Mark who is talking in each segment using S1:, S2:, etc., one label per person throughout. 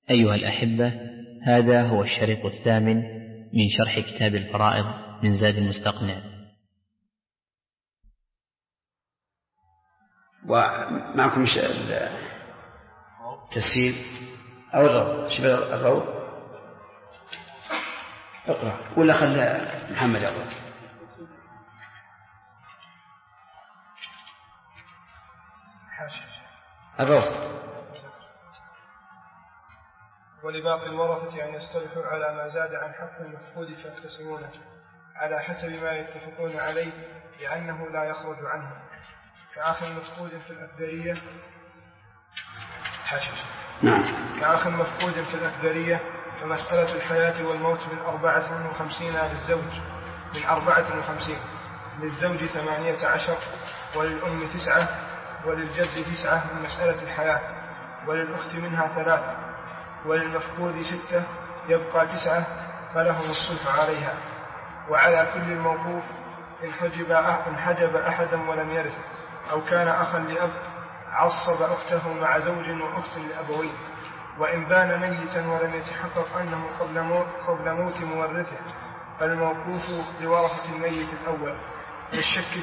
S1: أيها الأحبة، هذا هو الشريط الثامن من شرح كتاب الفرائض من زاد المستقنع.
S2: ومعكم التسهيل أو الروض. شبه الروض اقرأ ولا خلى محمد أول. الروض.
S3: ولباقي الورثة أن يصطلحوا على ما زاد عن حق المفقود فيقتسمونه على حسب ما يتفقون عليه لأنه لا يخرج عنه، كأخ مفقود في الأكدرية كأخ مفقود في الأكدرية، فمسألة الحياة والموت من 54 للزوج، من 54 للزوج 18، وللأم 9، وللجد 9 من مسألة الحياة، وللأخت منها 3، وللمفقود 6 يبقى 9 فلهم الصلح عليها. وعلى كل الموقوف إن حجب أحدا ولم يرث، أو كان أخا لأب عصب أخته مع زوج وأخت لأبوين، وإن بان ميتا ولم يتحقق أنه قبل موت مورثه فالموقوف لورثة الميت الأول للشك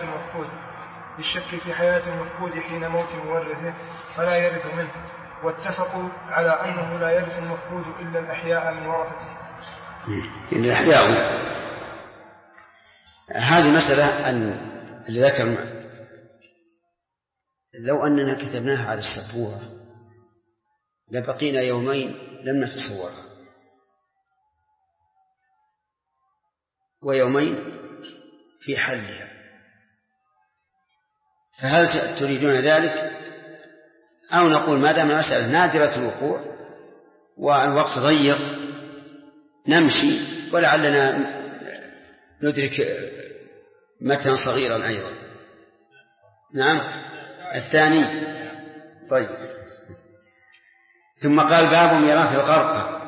S3: في حياة المفقود حين موت مورثه فلا يرث منه، واتفقوا على أنه لا يرث المفقود إلا الأحياء من ورثته.
S2: الأحياء هذه مسألة اللي ذكر، لو أننا كتبناها على السبورة لبقينا يومين لم نتصورها، ويومين في حلها. فهل تريدون ذلك، أو نقول ما دام مسألة نادرة الوقوع والوقت ضيق نمشي ولعلنا ندرك متنا صغيرا أيضا؟ نعم الثاني. طيب، ثم قال باب ميراث الغرقى.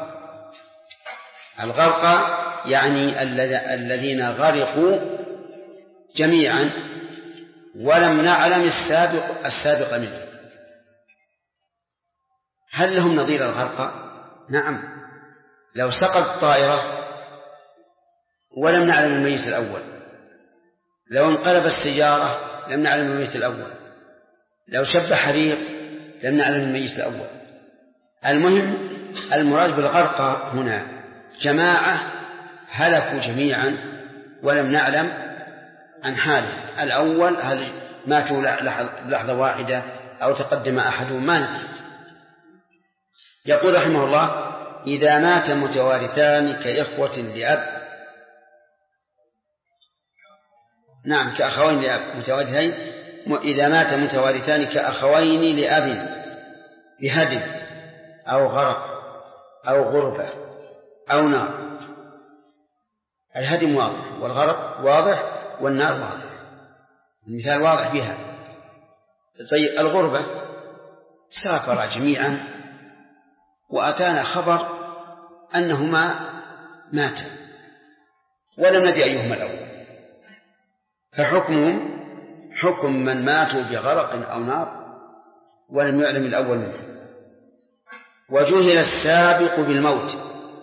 S2: الغرقى يعني الذين غرقوا جميعا ولم نعلم السابق منه. هل لهم نظير الغرقى؟ نعم، لو سقط طائرة ولم نعلم الميت الأول، لو انقلب السيارة لم نعلم الميت الأول، لو شب حريق لم نعلم الميت الأول. المهم المراد بالغرقى هنا جماعة هلكوا جميعا ولم نعلم عن حاله. الأول هل ماتوا لحظة واحدة أو تقدم أحدهم ما ندري. يقول رحمه الله: إذا مات متوارثان كإخوة لأب، نعم كأخوين لأب، متوارثين إذا مات متوارثان كأخوين لأب بهدم أو غرق أو غربة أو نار. الهدم واضح والغرق واضح والنار واضح، المثال واضح بها. طيب الغربة سافر جميعا وأتانا خبر أنهما ماتا ولم ندري أيهما الأول، فحكمهم حكم من ماتوا بغرق أو نار ولم يعلم الأول منه. وجهل السابق بالموت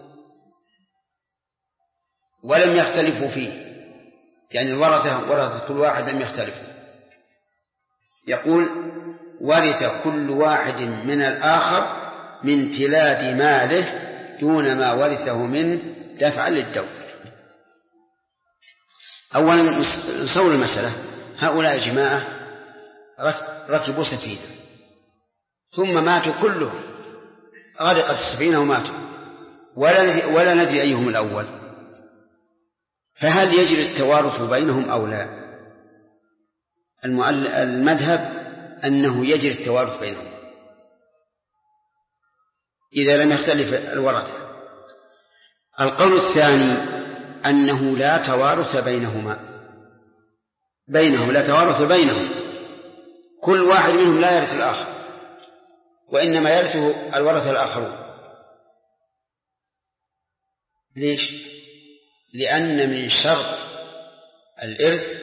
S2: ولم يختلفوا فيه، يعني الورثة كل واحد لم يختلفوا. يقول: ورث كل واحد من الآخر من تلاد ماله دون ما ورثه منه دفعا للدور. أولا نصور المسألة: هؤلاء جماعة ركبوا سفينة ثم ماتوا كلهم، غرقت السفينة وماتوا ولا ندري أيهم الأول، فهل يجري التوارث بينهم أو لا؟ المذهب أنه يجري التوارث بينهم إذا لم يختلف الورثة. القول الثاني أنه لا توارث لا توارث بينهم، كل واحد منهم لا يرث الآخر، وإنما يرثه الورثة الآخرون. ليش؟ لأن من شرط الإرث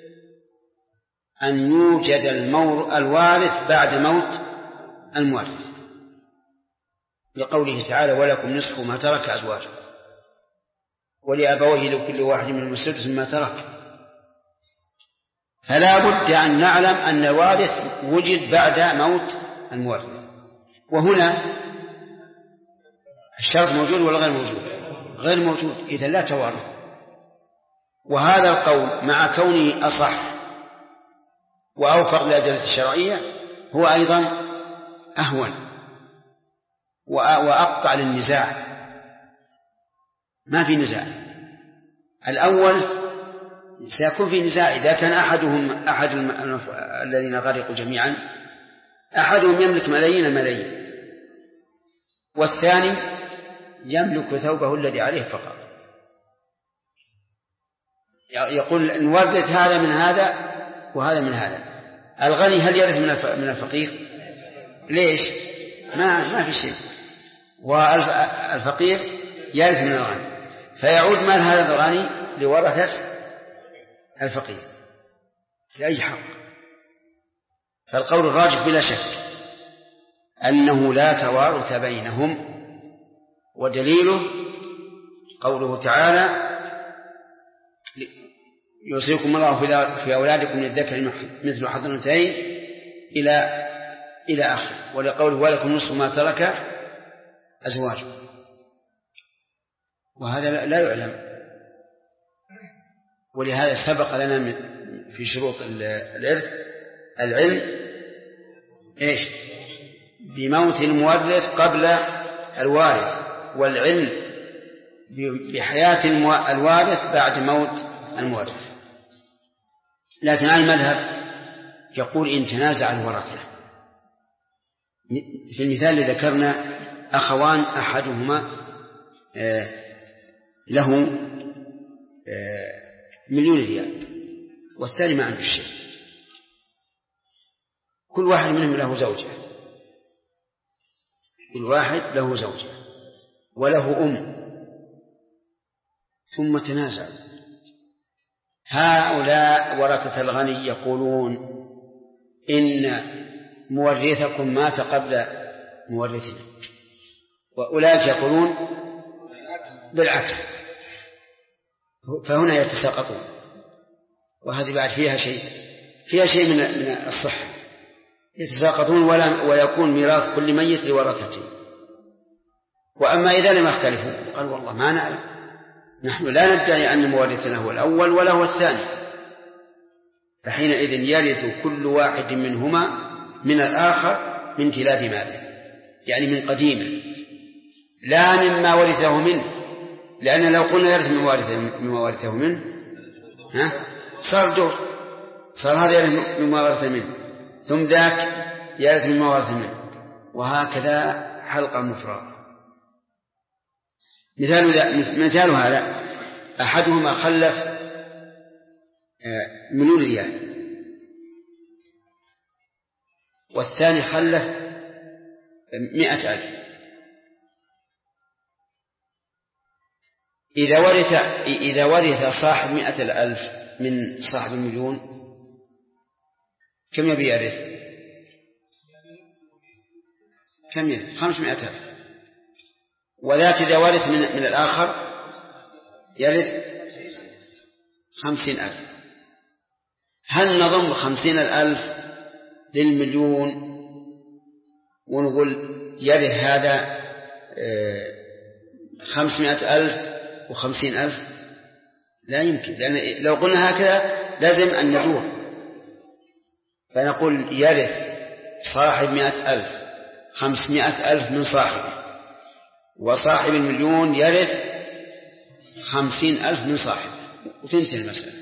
S2: أن يوجد الوارث بعد موت المورث، لقوله تعالى ولكم نصف ما ترك أزواجه ولأبويه لكل واحد منهم السدس مما ترك. فلا بد أن نعلم أن الوارث وجد بعد موت المورث. وهنا الشرط موجود ولا غير موجود؟ غير موجود، إذا لا توارث. وهذا القول مع كونه أصح وأوفق للأدلة الشرعية هو أيضا أهون وأقطع للنزاع. ما في نزاع. الأول سيكون في نزاع إذا كان أحد الذين غرقوا جميعا أحدهم يملك ملايين الملايين والثاني يملك ثوبه الذي عليه فقط. يقول نورث هذا من هذا وهذا من هذا. الغني هل يرث من الفقير؟ ليش؟ ما في شيء. والفقير يرث من الغني، فيعود مال هذا الغني لورثة الفقير بأي حق. فالقول الراجح بلا شك أنه لا توارث بينهم، ودليله قوله تعالى يوصيكم الله في أولادكم للذكر مثل حظ الأنثيين إلى آخر. ولقوله ولكم نصف ما ترك أزواج، وهذا لا يعلم. ولهذا سبق لنا في شروط الإرث العلم إيش؟ بموت المورث قبل الوارث، والعلم بحياة الوارث بعد موت المورث. لكن على المذهب يقول إن تنازع الورثة. في المثال اللي ذكرنا أخوان أحدهما له 1,000,000 ريال والثاني ما عنده شيء. كل واحد منهم له زوجة، كل واحد له زوجة وله ثم تنازع. هؤلاء ورثة الغني يقولون إن مورثكم مات قبل مورثنا، وأولئك يقولون بالعكس. فهنا يتساقطون، وهذه بعد فيها شيء من الصحة. يتساقطون ويكون ميراث كل ميت لورثته. وأما إذا لم يختلفوا قال والله ما نعلم، نحن لا ندعي أن مورثنا هو الأول ولا هو الثاني، فحينئذ يرث كل واحد منهما من الآخر من تلاف ماله، يعني من قديمه لا مما ورثه منه. لأن لو قلنا يرث مما ورثه منه صار دور، صار هذا يرث مما ورثه منه ثم ذاك يرث مما ورثه منه، وهكذا حلقة مفرغة. مثال هذا أحدهما خلف 1,000,000 ريال والثاني خلف 100,000. إذا ورث صاحب 100,000 من صاحب 1,000,000 كم يبي يرث؟ كم يرث؟ 500,000. وذاك إذا ورث من الآخر يرث 50,000. هل نضم 50,000 لل1,000,000 ونقول يرث هذا 500,000 و50,000؟ لا يمكن، لأن لو قلنا هكذا لازم أن ندور، فنقول يرث صاحب 100,000 500,000 من صاحبه، وصاحب 1,000,000 يرث 50,000 من صاحبه، وتنتهي المسألة.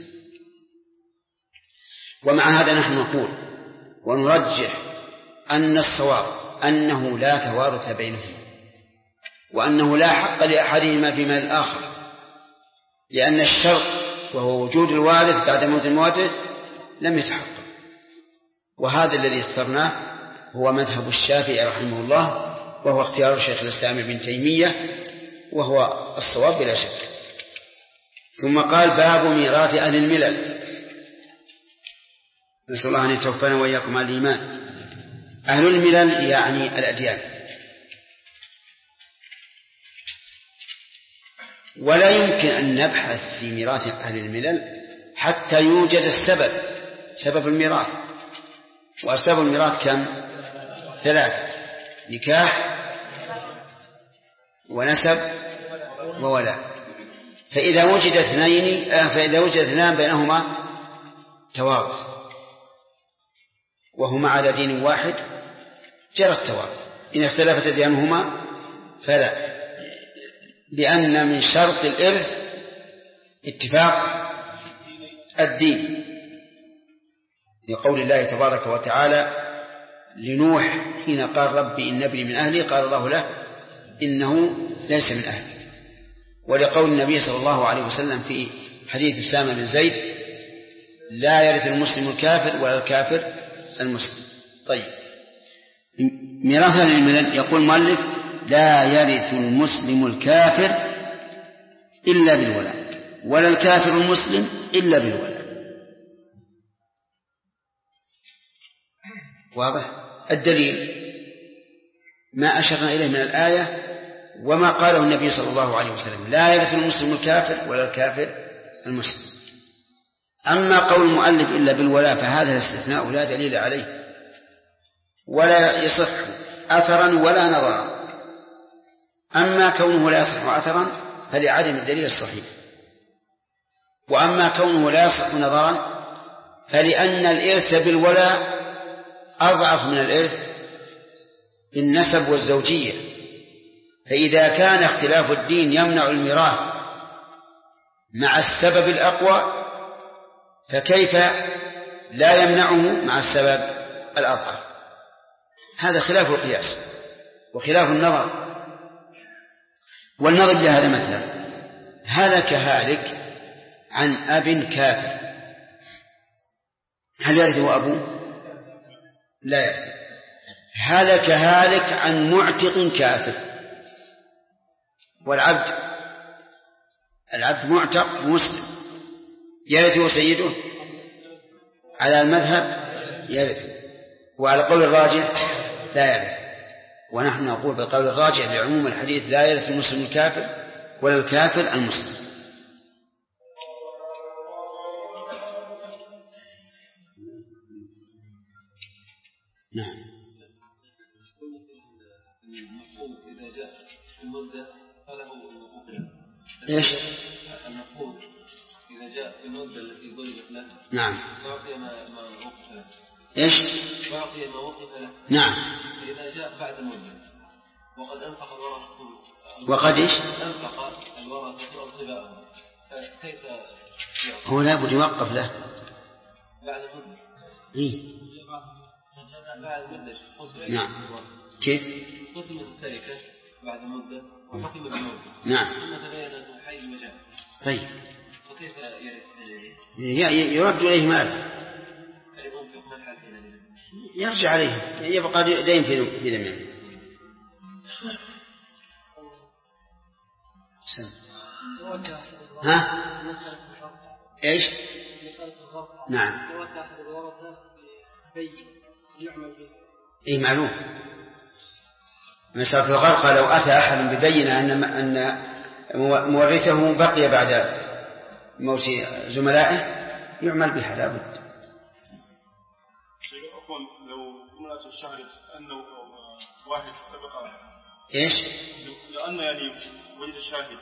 S2: ومع هذا نحن نقول ونرجح أن الصواب أنه لا توارث بينهم، وأنه لا حق لأحدهما في مال الآخر، لأن الشرط وهو وجود الوارث بعد موت المورث لم يتحقق. وهذا الذي اخترناه هو مذهب الشافعي رحمه الله، وهو اختيار شيخ الإسلام ابن تيمية، وهو الصواب بلا شك. ثم قال باب ميراث أهل الملل. نسأل الله أن يتوفانا وإياكم على الإيمان. أهل الملل يعني الأديان، ولا يمكن أن نبحث في ميراث أهل الملل حتى يوجد سبب الميراث. وأسباب الميراث كم؟ 3: نكاح ونسب وولاء. فإذا وجد اثنان بينهما توارث وهما على دين واحد جرى التوارث. إن اختلفت ديانهما فلا، لأن من شرط الإرث اتفاق الدين، لقول الله تبارك وتعالى لنوح حين قال ربي إن ابني من أهلي قال الله له إنه ليس من أهلي. ولقول النبي صلى الله عليه وسلم في حديث أسامة بن زيد لا يرث المسلم الكافر ولا الكافر المسلم. طيب، ميراث أهل الملل يقول المؤلف لا يرث المسلم الكافر إلا بالولاء ولا الكافر المسلم إلا بالولاء. واضح؟ الدليل ما أشرنا إليه من الآية وما قاله النبي صلى الله عليه وسلم لا يرث المسلم الكافر ولا الكافر المسلم. أما قول المؤلف إلا بالولاء فهذا الاستثناء لا دليل عليه ولا يصح أثرا ولا نظرا. أما كونه لا يصح أثرا فلعدم الدليل الصحيح، وأما كونه لا يصح نظرا فلأن الإرث بالولاء أضعف من الإرث بالنسب والزوجية. فإذا كان اختلاف الدين يمنع الميراث مع السبب الأقوى فكيف لا يمنعه مع السبب الأضعف؟ هذا خلاف القياس وخلاف النظر. والنظر لهذا مثلا هلك هالك عن أب كافر، هل يرثه أبوه؟ لا يرثه. هلك هالك عن معتق كافر، والعبد معتق مسلم يرثه سيده على المذهب يرثه، وعلى قول الراجح لا يرث. ونحن نقول بالقول الراجح لعموم الحديث لا يرث المسلم الكافر ولا الكافر المسلم. نعم.
S4: إذا جاء في المدة فله
S2: إيش؟
S4: المفقود إذا جاء في المدة التي ضربت له
S2: نعم
S4: يعطي ما وقف له.
S2: إيش؟
S4: يعطي ما وقف له.
S2: نعم.
S4: إذا جاء بعد المدة وقد أنفق الورثة
S2: وقد إيش؟
S4: أنفق الورثة أنصباءهم كيف يعطي؟
S2: هو لا بد يوقف له
S4: بعد المدة.
S2: إيه؟
S4: بعد المدة
S2: نعم. كيف؟
S4: قسمت التركة بعد مدة وحكم بالموت.
S2: نعم.
S4: ثم تبين أنه حي وجاء.
S2: طيب.
S4: وكيف يرث؟
S2: يرد إليه مال. يرجع عليه يبقى دين في ذمته. ها؟ إيش؟ نعم. إيه معلوم. مسألة الغرقة لو أتى أحد ببينة أن مورثه بقي بعد موت زملائه يعمل بها لا بد.
S5: لو امرأة شهدت أنه واحد سبق
S2: إيش؟
S5: لأن يعني وجد شاهد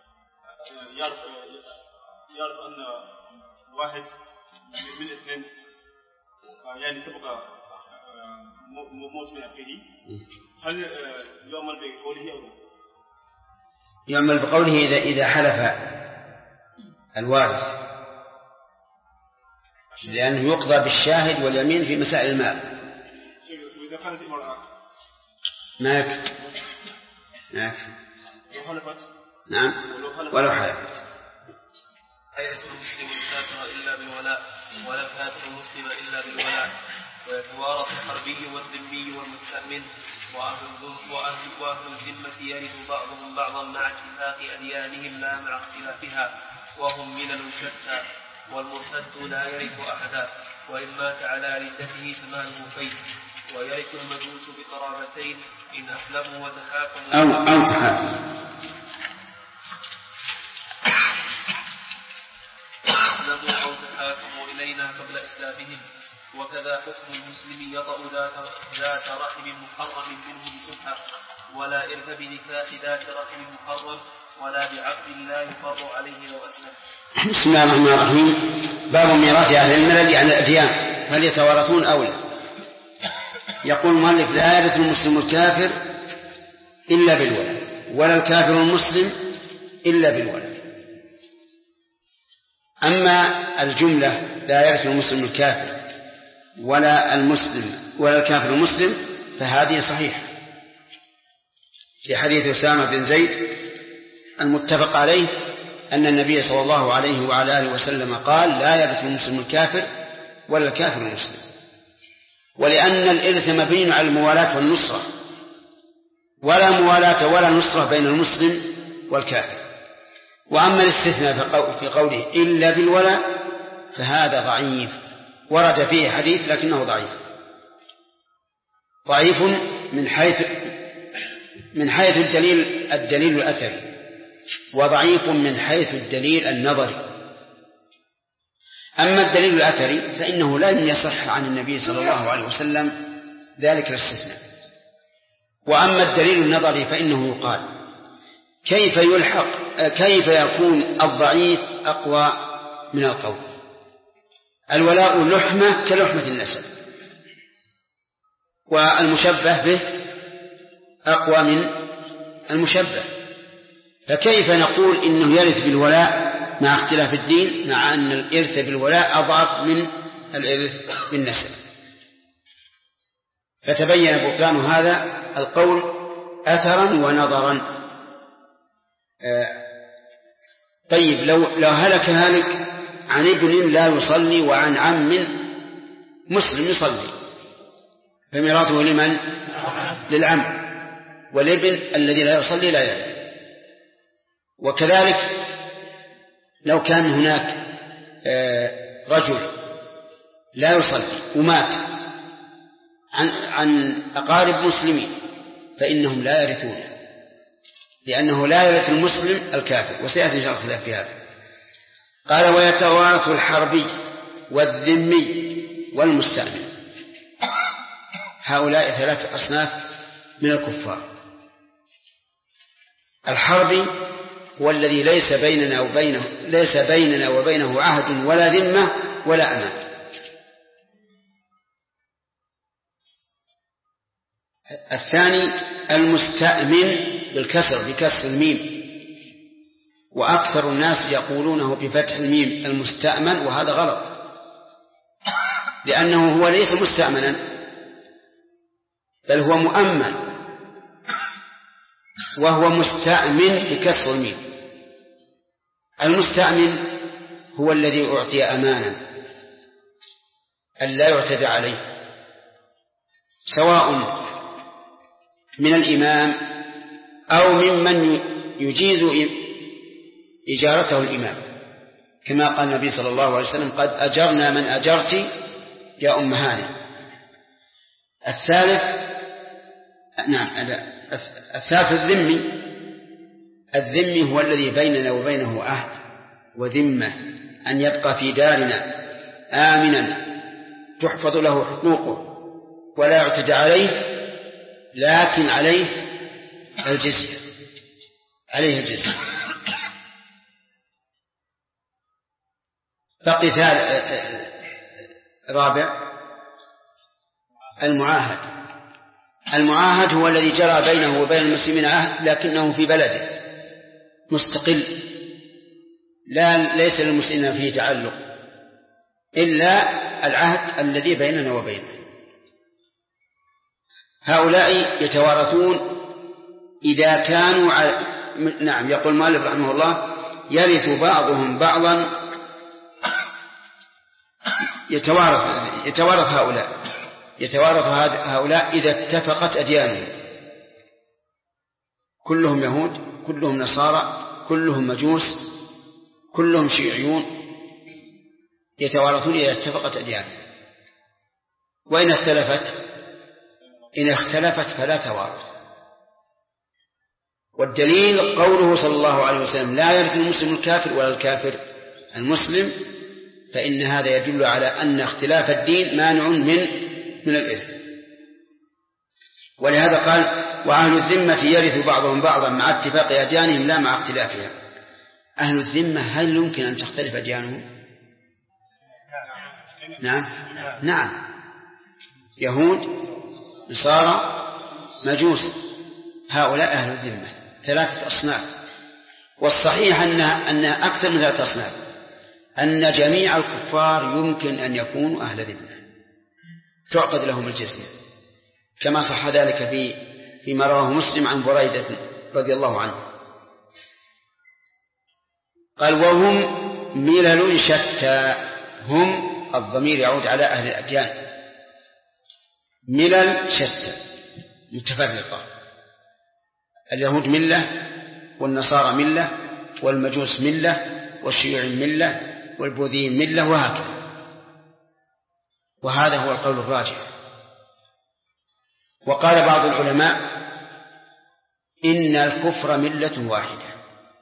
S5: يعرف أن واحد من اثنين يعني سبق موت من أخيه، هل يعمل بقوله أو لا؟
S2: يعمل بقوله إذا حلف الوارث، لأنه يقضى بالشاهد واليمين في مسائل المال.
S5: وإذا كانت امرأة
S2: ما يكفي.
S5: لو حلفت.
S2: نعم ولو حلفت.
S4: يرث المسلم الكافر إلا بالولاء ولا الكافر المسلم إلا بالولاء، ويتوارث الحربي والذمي والمستأمن، وأهل الذمة يرث بعضهم بعضا مع اتفاق أديانهم لا مع اختلافها، وهم ملل شتى. والمرتد لا يرث أحدا، وإن مات على ردته فماله فيه. ويرث المجوس بقرابتين إن أسلموا وتحاكموا
S2: أو تحاكموا.
S4: هاكموا إلينا قبل إسلامهم. وكذا حكم المسلم يطأ ذات رحم محرم منه بسبحة، ولا إرث بنكاح ذات رحم محرم، ولا بعقد لا يفر عليه لو أسلم.
S2: بسم الله الرحمن الرحيم. باب ميراث أهل الملل عن الأديان، هل يتوارثون أو لا؟ يقول المؤلف: لا يرث المسلم الكافر إلا بالولد، ولا الكافر المسلم إلا بالولد. أما الجملة لا يرث المسلم الكافر ولا الكافر المسلم فهذه صحيحة، في حديث أسامة بن زيد المتفق عليه أن النبي صلى الله عليه وعلى آله وسلم قال: لا يرث المسلم الكافر ولا الكافر المسلم. ولأن الإرث مبني على الموالاة والنصرة، ولا موالاة ولا نصرة بين المسلم والكافر. وأما الاستثناء في قوله إلا بالولاء فهذا ضعيف، ورد فيه حديث لكنه ضعيف من حيث الدليل الأثري، وضعيف من حيث الدليل النظري. أما الدليل الأثري فإنه لم يصح عن النبي صلى الله عليه وسلم ذلك الاستثناء. وأما الدليل النظري فإنه يقال: كيف يكون الضعيف أقوى من القوي؟ الولاء لحمة كلحمة النسب، والمشبه به أقوى من المشبه، فكيف نقول إنه يرث بالولاء مع اختلاف الدين، مع أن الإرث بالولاء أضعف من الإرث بالنسب؟ فتبين بطلان هذا القول أثرا ونظرا. طيب، لو هلك هالك عن ابن لا يصلي وعن عم مسلم يصلي، فميراثه لمن؟ للعم، والابن الذي لا يصلي لا يرث. وكذلك لو كان هناك رجل لا يصلي ومات عن أقارب مسلمين فإنهم لا يرثونه، لأنه لا يرث المسلم الكافر، وسيأتي إن شاء الله الخلاف في هذا. قال: ويتوارث الحربي والذمي والمستأمن. هؤلاء 3 أصناف من الكفار. الحربي هو الذي ليس بيننا وبينه عهد ولا ذمة ولا أمان. الثاني المستأمن بالكسر، بكسر الميم، وأكثر الناس يقولونه بفتح الميم المستأمن، وهذا غلط، لأنه هو ليس مستأمنا بل هو مؤمن، وهو مستأمن بكسر الميم. المستأمن هو الذي أعطي أمانا ألا يعتدى عليه، سواء من الإمام أو ممن يجيز إجارته الإمام، كما قال النبي صلى الله عليه وسلم: قد أجرنا من أجرت يا أم هانئ. الثالث الذمي هو الذي بيننا وبينه عهد وذمة أن يبقى في دارنا آمنا تحفظ له حقوقه ولا يعتدى عليه، لكن عليه الجزية. بقي رابع المعاهد هو الذي جرى بينه وبين المسلمين عهد لكنه في بلده مستقل، ليس للمسلمين فيه تعلق إلا العهد الذي بيننا وبينه. هؤلاء يتوارثون إذا كانوا نعم. يقول المؤلف رحمه الله: يرث بعضهم بعضا. يتوارث هؤلاء إذا اتفقت أديانهم، كلهم يهود، كلهم نصارى، كلهم مجوس، كلهم شيعيون، يتوارثون إذا اتفقت أديانهم. وإن اختلفت فلا توارث. والدليل قوله صلى الله عليه وسلم: لا يرث المسلم الكافر ولا الكافر المسلم، فإن هذا يدل على أن اختلاف الدين مانع من الإرث. ولهذا قال وأهل الذمة يرث بعضهم بعضا مع اتفاق أديانهم لا مع اختلافها. أهل الذمة هل يمكن أن تختلف أديانهم؟ نعم يهود نصارى مجوس، هؤلاء أهل الذمة 3 أصناف. والصحيح أن أكثر من 3 أصناف، أن جميع الكفار يمكن أن يكونوا أهل ذمة تعقد لهم الجزية، كما صح ذلك فيما رواه مسلم عن بريدة رضي الله عنه قال وهم ملل شتى. هم الضمير يعود على أهل الأديان، ملل شتى متفرقة، اليهود ملة والنصارى ملة والمجوس ملة والشيوعي ملة والبوذي ملة وهكذا. وهذا هو القول الراجح. وقال بعض العلماء إن الكفر ملة واحدة،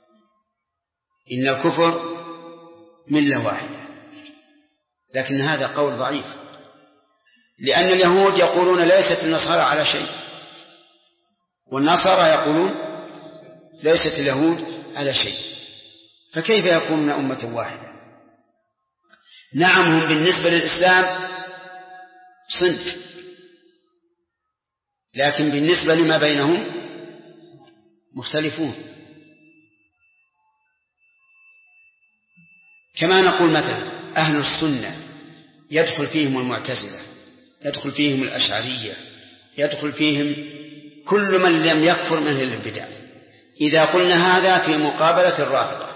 S2: إن الكفر ملة واحدة، لكن هذا قول ضعيف، لأن اليهود يقولون ليست النصارى على شيء، والنصارى يقولون ليست اليهود على شيء، فكيف يكونون أمة واحدة؟ نعم هم بالنسبة للإسلام صنف، لكن بالنسبة لما بينهم مختلفون. كما نقول مثلا أهل السنة يدخل فيهم المعتزلة، يدخل فيهم الأشعرية، يدخل فيهم كل من لم يكفر من أهل البدع، إذا قلنا هذا في مقابلة الرافضة.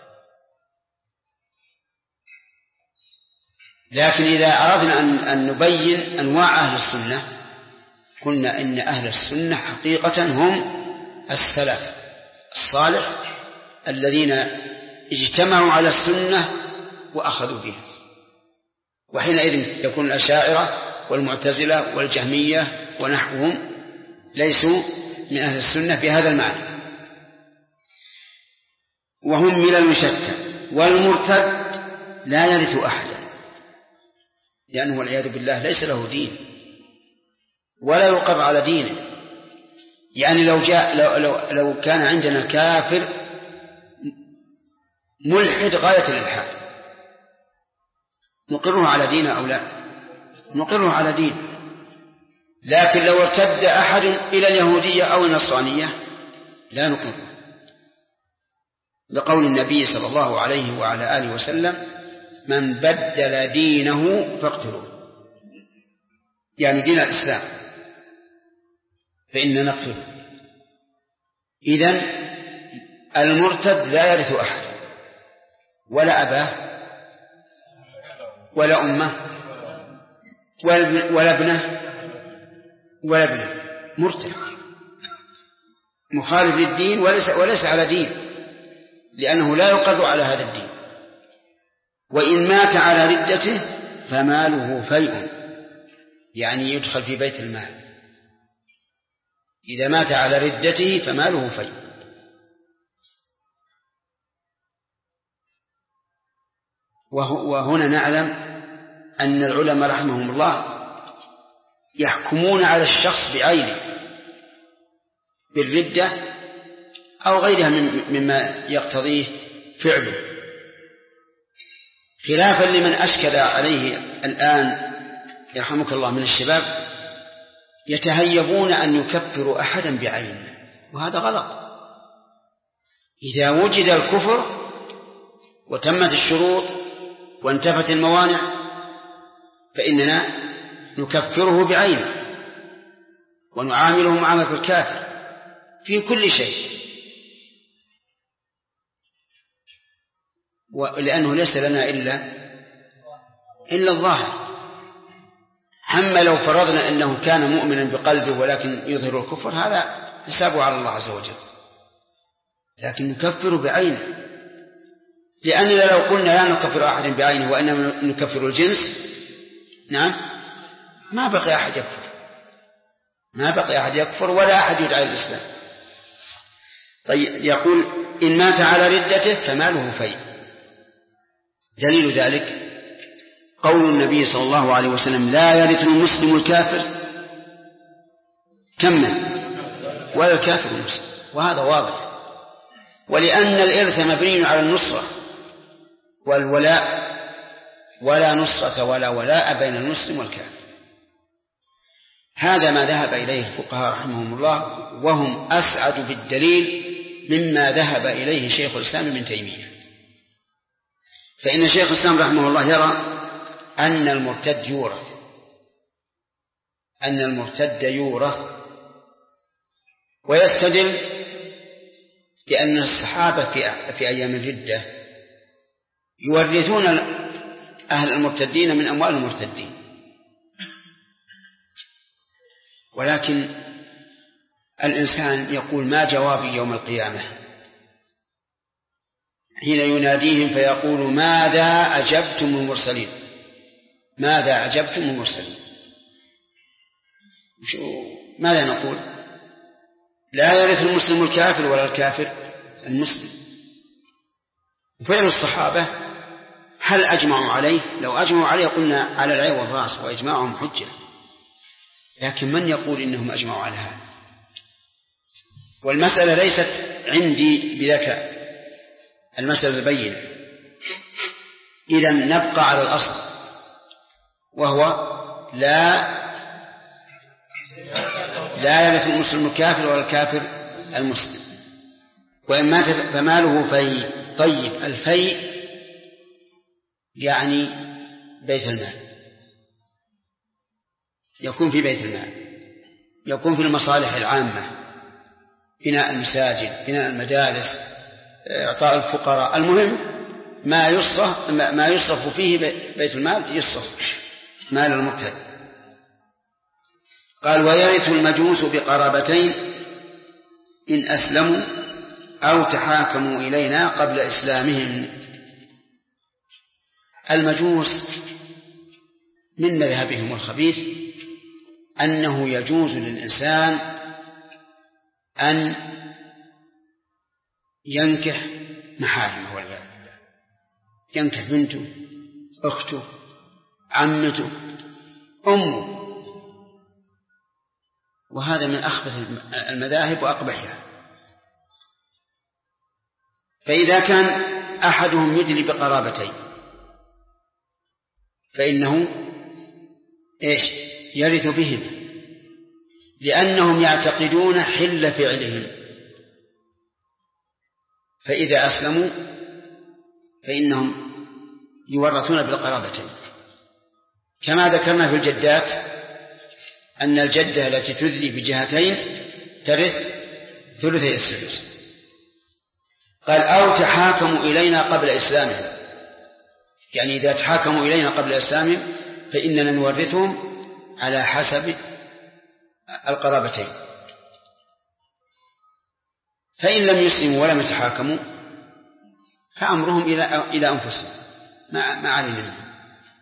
S2: لكن إذا أردنا أن نبين أنواع أهل السنة قلنا إن أهل السنة حقيقة هم السلف الصالح الذين اجتمعوا على السنة وأخذوا بها. وحينئذ يكون الأشاعرة والمعتزلة والجهمية ونحوهم ليسوا من أهل السنة بهذا المعنى. وهم ملل شتى. والمرتد لا يرث أحدا، لأنه والعياذ بالله ليس له دين ولا يقر على دينه. يعني لو كان عندنا كافر ملحد غاية الإلحاد نقره على دين أو لا؟ نقره على دين. لكن لو ارتد أحد إلى اليهودية أو النصرانية لا نقره، لقول النبي صلى الله عليه وعلى آله وسلم من بدل دينه فاقتلوه، يعني دين الإسلام فإن نقتله. إذن المرتد لا يرث أحد، ولا أباه ولا أمه ولا ابنه مرتد مخالف للدين وليس على دين، لأنه لا يقر على هذا الدين. وإن مات على ردته فماله فيء، يعني يدخل في بيت المال. إذا مات على ردته فماله فيء. وهنا نعلم أن العلماء رحمهم الله يحكمون على الشخص بعينه بالردة أو غيرها مما يقتضيه فعله، خلافا لمن أشكل عليه الآن يرحمك الله من الشباب يتهيبون أن يكفروا أحدا بعينه، وهذا غلط. إذا وجد الكفر وتمت الشروط وانتفت الموانع فإننا نكفره بعينه ونعامله معاملة الكافر في كل شيء، لأنه ليس لنا إلا الظاهر. أما لو فرضنا أنه كان مؤمنا بقلبه ولكن يظهر الكفر هذا حسابه على الله عز وجل، لكن نكفر بعينه، لأننا لو قلنا لا نكفر أحد بعينه وإنما نكفر الجنس ما بقي أحد يكفر ولا أحد يدعى الإسلام. طيب يقول إن مات على ردته فماله فيء. دليل ذلك قول النبي صلى الله عليه وسلم لا يرث المسلم الكافر كمل ولا الكافر المسلم، وهذا واضح. ولأن الإرث مبني على النصرة والولاء، ولا نصرة ولا ولاء بين المسلم والكافر. هذا ما ذهب إليه الفقهاء رحمهم الله، وهم أسعد بالدليل مما ذهب إليه شيخ الإسلام ابن تيمية. فإن شيخ الإسلام رحمه الله يرى أن المرتد يورث، ويستدل بأن الصحابة في أيام الردة يورثون أهل المرتدين من أموال المرتدين. ولكن الإنسان يقول ما جوابي يوم القيامة حين يناديهم فيقول ماذا أجبتم المرسلين؟ ماذا أجبتم المرسلين؟ ماذا نقول؟ لا يرث المسلم الكافر ولا الكافر المسلم. فعل الصحابة هل أجمعوا عليه؟ لو أجمعوا عليه قلنا على العين والرأس وإجماعهم حجة، لكن من يقول إنهم أجمعوا على هذا؟ والمسألة ليست عندي بذكاء، المسألة بينة. إذن نبقى على الأصل، وهو لا يرث المسلم الكافر ولا الكافر المسلم. وإن مات فماله في. طيب الفيء يعني بيت المال، يكون في بيت المال، يكون في المصالح العامة، بناء المساجد، بناء المدارس، إعطاء الفقراء، المهم ما يصرف فيه بيت المال يصرف مال المرتد. قال ويرث المجوس بقرابتين إن أسلموا أو تحاكموا إلينا قبل إسلامهم. المجوس من مذهبهم الخبيث أنه يجوز للإنسان أن ينكح محارمه والعياذ بالله، ينكح بنته، أخته، عمته، أمه، وهذا من أخبث المذاهب وأقبحها. فإذا كان أحدهم يدلي بقرابتين فإنه يرث بهم، لأنهم يعتقدون حل فعلهم، فإذا أسلموا فإنهم يورثون بالقرابتين. كما ذكرنا في الجدات أن الجدة التي تدلي بجهتين ترث ثلثي السدس. قال أو تحاكموا إلينا قبل إسلامهم، يعني إذا تحاكموا إلينا قبل إسلامهم فإننا نورثهم على حسب القرابتين. فإن لم يسلموا ولم يتحاكموا فأمرهم إلى أنفسهم، ما علينا منهم.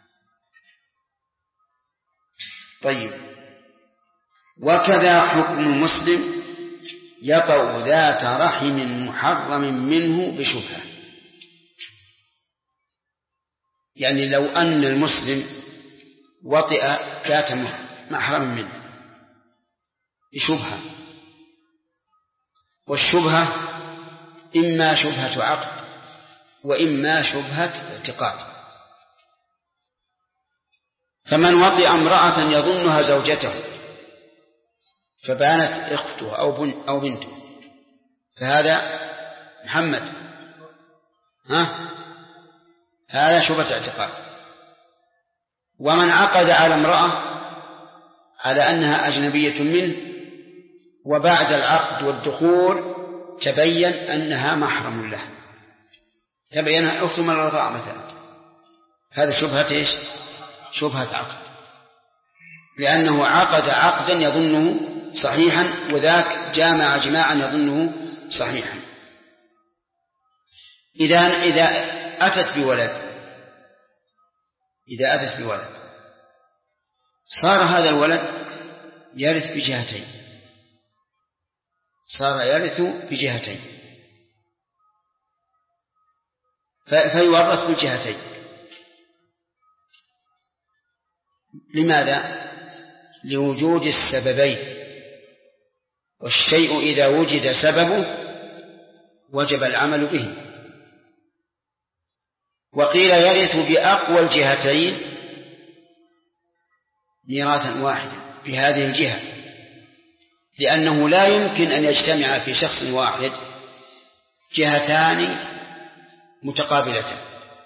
S2: طيب وكذا حكم المسلم يطأ ذات رحم محرم منه بشبهة. يعني لو أن المسلم وطئ ذات محرم منه بشبهة، والشبهة إما شبهة عقد وإما شبهة اعتقاد. فمن وطئ امرأة يظنها زوجته فبانت اخته أو بنته فهذا محمد هذا شبهة اعتقاد. ومن عقد على امرأة على أنها أجنبية منه وبعد العقد والدخول تبين أنها محرم له، تبين أخت من الرضاعة مثلا، هذا شبهة شبهة عقد، لأنه عقد عقدا يظنه صحيحا وذاك جامع جماعا يظنه صحيحا. إذا أتت بولد صار هذا الولد يرث بجهتين، فيورث بالجهتين. لماذا؟ لوجود السببين، والشيء إذا وجد سببه وجب العمل به. وقيل يرث بأقوى الجهتين ميراثا واحدا بهذه الجهة، لأنه لا يمكن أن يجتمع في شخص واحد جهتان متقابلتان،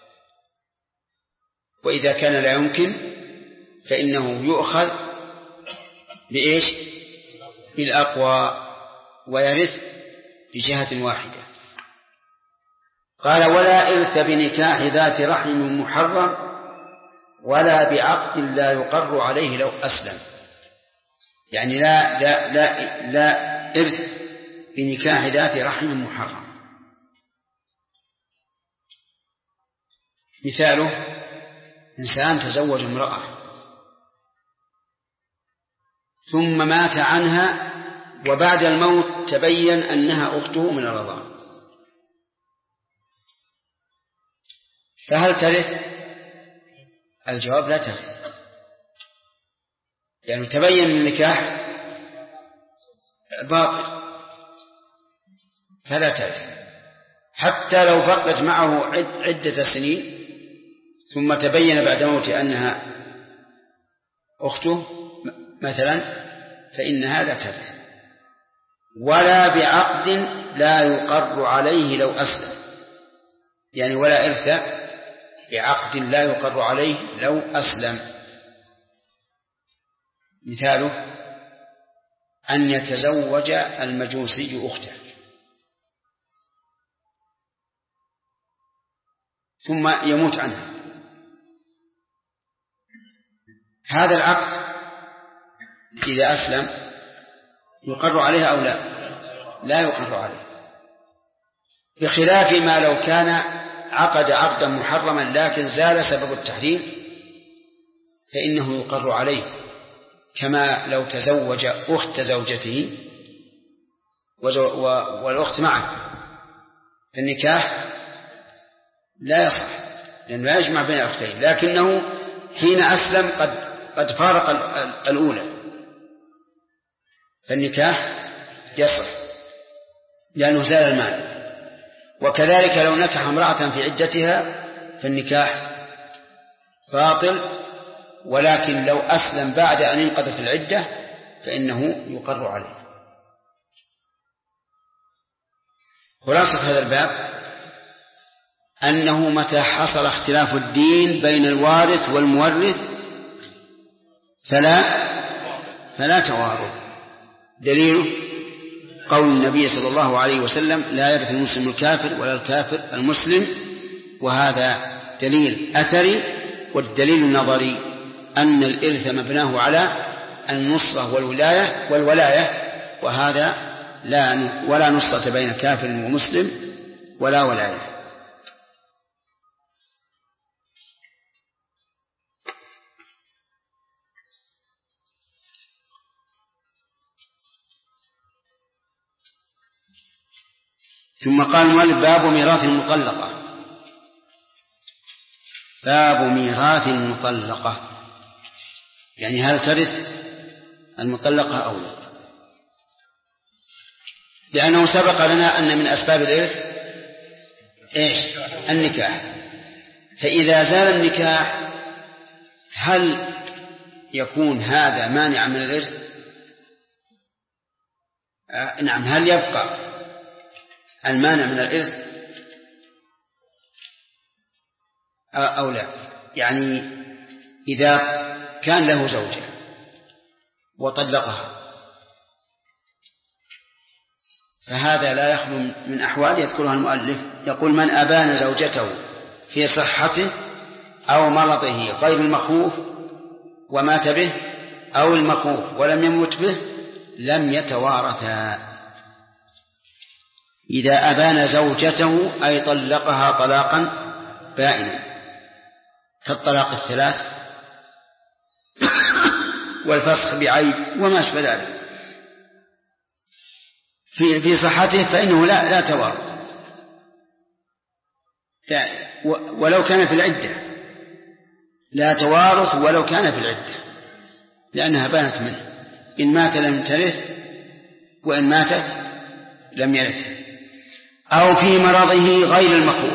S2: وإذا كان لا يمكن فإنه يؤخذ بإيش؟ بالأقوى ويرث بجهة واحدة. قال: ولا إرث بنكاح ذات رحم محرم ولا بعقد لا يقر عليه لو أسلم. يعني لا إرث بنكاح ذات رحم محرم. مثاله: إنسان تزوج امرأة ثم مات عنها وبعد الموت تبين أنها أخته من الرضاعة، فهل ترث؟ الجواب: لا ترث، يعني تبين النكاح باطل فلا ترث، حتى لو بقت معه عدة سنين ثم تبين بعد موته أنها أخته مثلا فإنها لا ترث. ولا بعقد لا يقر عليه لو أسلم، يعني ولا إرث بعقد لا يقر عليه لو أسلم. مثاله: أن يتزوج المجوسي أخته ثم يموت عنها، هذا العقد إذا أسلم يقر عليه أو لا يقر عليه، بخلاف ما لو كان عقد عقدا محرما لكن زال سبب التحريم فإنه يقر عليه، كما لو تزوج أخت زوجته والأخت معه، النكاح لا يصح لأنه لا يجمع بين الأختين، لكنه حين أسلم قد فارق الأولى فالنكاح يصح لأنه زال المال. وكذلك لو نكح امرأة في عدتها فالنكاح باطل، ولكن لو أسلم بعد أن انقضت العدة فإنه يقر عليه. خلاصة هذا الباب أنه متى حصل اختلاف الدين بين الوارث والمورث فلا توارث. دليله قول النبي صلى الله عليه وسلم: لا يرث المسلم الكافر ولا الكافر المسلم. وهذا دليل أثري. والدليل النظري أن الإرث مبناه على النصرة والولاية، وهذا ولا نصرة بين كافر ومسلم ولا ولاية. ثم قال المؤلف: باب ميراث المطلقة. باب ميراث المطلقة، يعني هل ترث المطلقة أو لا؟ لأنه سبق لنا أن من أسباب الإرث النكاح، فإذا زال النكاح هل يكون هذا مانع من الإرث؟ نعم. هل يبقى المانع من الإرث أو لا؟ يعني إذا كان له زوجة وطلقها فهذا لا يخلو من أحوال يذكرها المؤلف. يقول: من أبان زوجته في صحته أو مرضه غير المخوف ومات به، أو المخوف ولم يمت به، لم يتوارثا. إذا أبان زوجته أي طلقها طلاقا بائنا، كالطلاق الثلاث والفسخ بعيب وما أشبه ذلك، في صحته فإنه لا توارث، ولو كان في العدة لا توارث ولو كان في العدة. لأنها بانت منه. إن مات لم ترث، وإن ماتت لم يرث. أو في مرضه غير المخوف.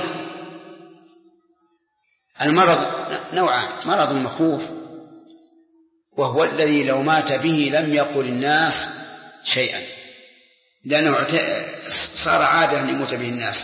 S2: المرض نوعان: مرض مخوف وهو الذي لو مات به لم يقل الناس شيئا، لأنه صار عادة أن يموت به الناس.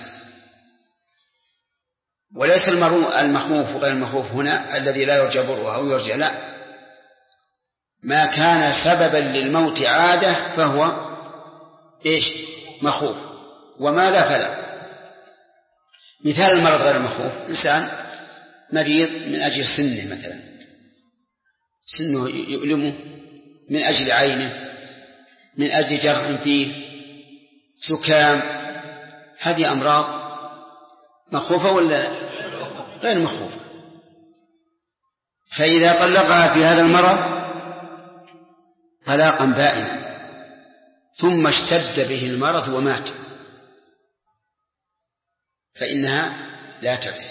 S2: وليس المخوف وغير المخوف هنا الذي لا يرجى بره أو يرجى، لا، ما كان سببا للموت عادة فهو مخوف، وما لا فلا. مثال المرض غير المخوف: إنسان مريض من أجل سنه مثلا، سنه يؤلمه، من أجل عينه، من أجل جرح فيه، سكام، هذه أمراض مخوفة ولا غير مخوفة. فإذا طلقها في هذا المرض طلاقا بائنا ثم اشتد به المرض ومات، فإنها لا ترث،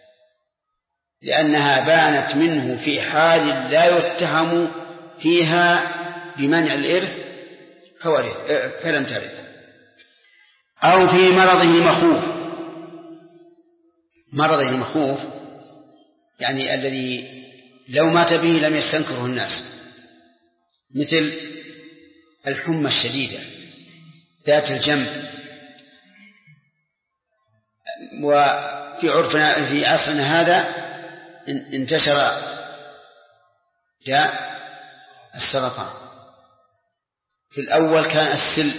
S2: لأنها بانت منه في حال لا يتهم فيها بمنع الإرث فلم ترث. أو في مرضه مخوف. مرضه المخوف يعني الذي لو مات به لم يستنكره الناس، مثل الحمى الشديدة ذات الجنب. وفي عرفنا في عصرنا هذا انتشر داء السرطان. في الأول كان السل.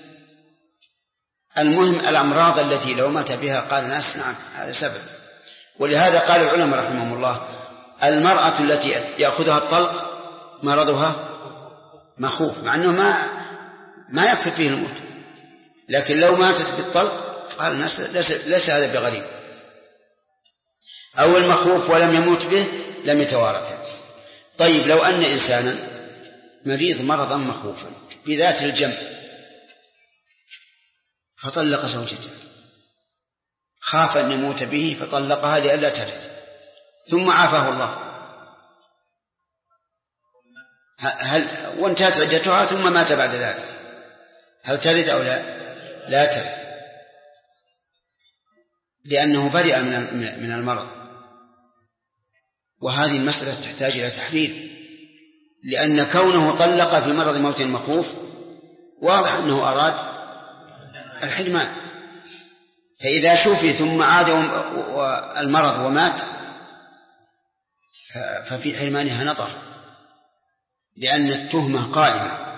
S2: المهم الأمراض التي لو مات بها قال الناس نعم هذا سبب. ولهذا قال العلماء رحمهم الله: المرأة التي يأخذها الطلق مرضها مخوف، مع أنه ما يكفي فيه الموت، لكن لو ماتت بالطلق قال الناس ليس هذا بغريب. أو المخوف ولم يموت به لم يتوارث. طيب لو أن إنسانا مريض مرضا مخوفا بذات الجنب فطلق زوجته، خاف أن يموت به فطلقها لئلا ترث، ثم عافاه الله، وانتهت عدتها ثم مات بعد ذلك، هل ترث أو لا ترث؟ لأنه برئ من المرض. وهذه المسألة تحتاج إلى تحليل، لأن كونه طلق في مرض موت مخوف واضح أنه أراد الحرمان، فإذا شوفي ثم عاد المرض ومات ففي حرمانها نظر، لأن التهمة قائمة.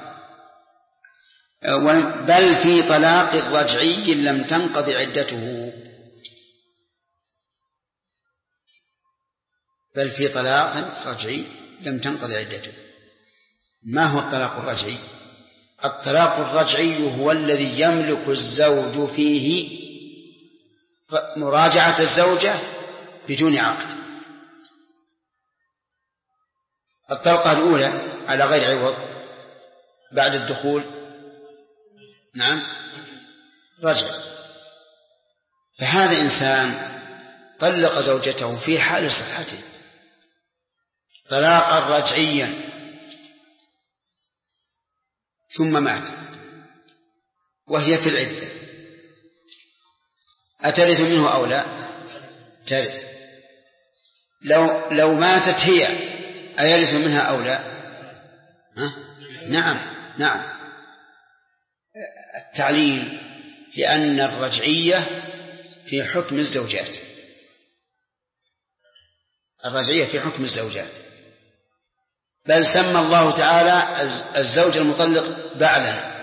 S2: بل في طلاق رجعي لم تنقض عدته. بل في طلاق رجعي لم تنقض عدته. ما هو الطلاق الرجعي؟ الطلاق الرجعي هو الذي يملك الزوج فيه مراجعة الزوجة بدون عقد. الطلقة الأولى على غير عوض بعد الدخول نعم رجع. فهذا إنسان طلق زوجته في حال صحته طلاقا رجعيا ثم مات وهي في العدة، أترث منه أو لا؟ ترث. لو ماتت هي أيرث منها أو لا؟ نعم. التعليل لأن الرجعية في حكم الزوجات، الرجعية في حكم الزوجات، بل سمى الله تعالى الزوج المطلق بعلا،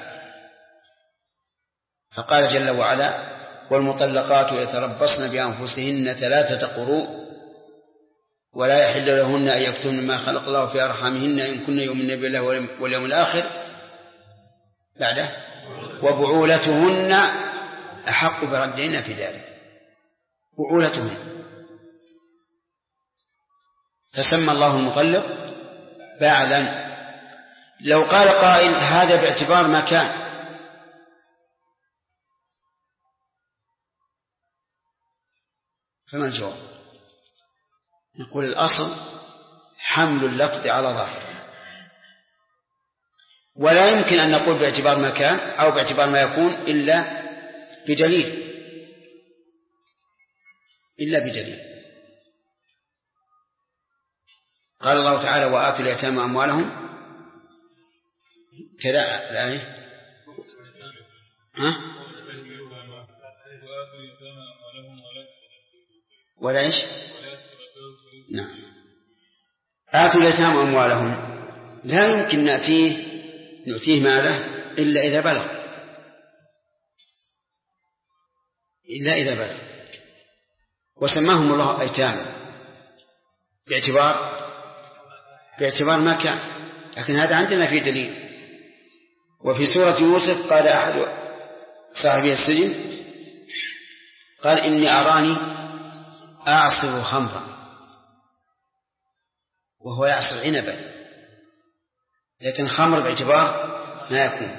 S2: فقال جل وعلا: والمطلقات يتربصن بأنفسهن 3 قروء ولا يحل لهن أن يكتمن ما خلق الله في أرحامهن إن كن يؤمن بالله واليوم الآخر بعده وبعولتهن أحق بردهن في ذلك. بعولتهن، فسمى الله المطلق بعلا. لو قال قائل هذا باعتبار ما كان، فما الجواب؟ نقول الأصل حمل اللفظ على ظاهره، ولا يمكن أن نقول باعتبار ما كان أو باعتبار ما يكون إلا بدليل قال الله تعالى وآتوا اليتامى أموالهم كذا الآية ولا إيش نعم آتوا اليتامى أموالهم لا يمكن نؤتيه ماله إلا إذا بلغ وسماهم الله أيتام باعتبار ما كان، لكن هذا عندنا فيه دليل. وفي سورة يوسف قال أحد صاحبي السجن قال إني أراني أعصر خمرا وهو يعصر عنبا، لكن خمر باعتبار ما يكون.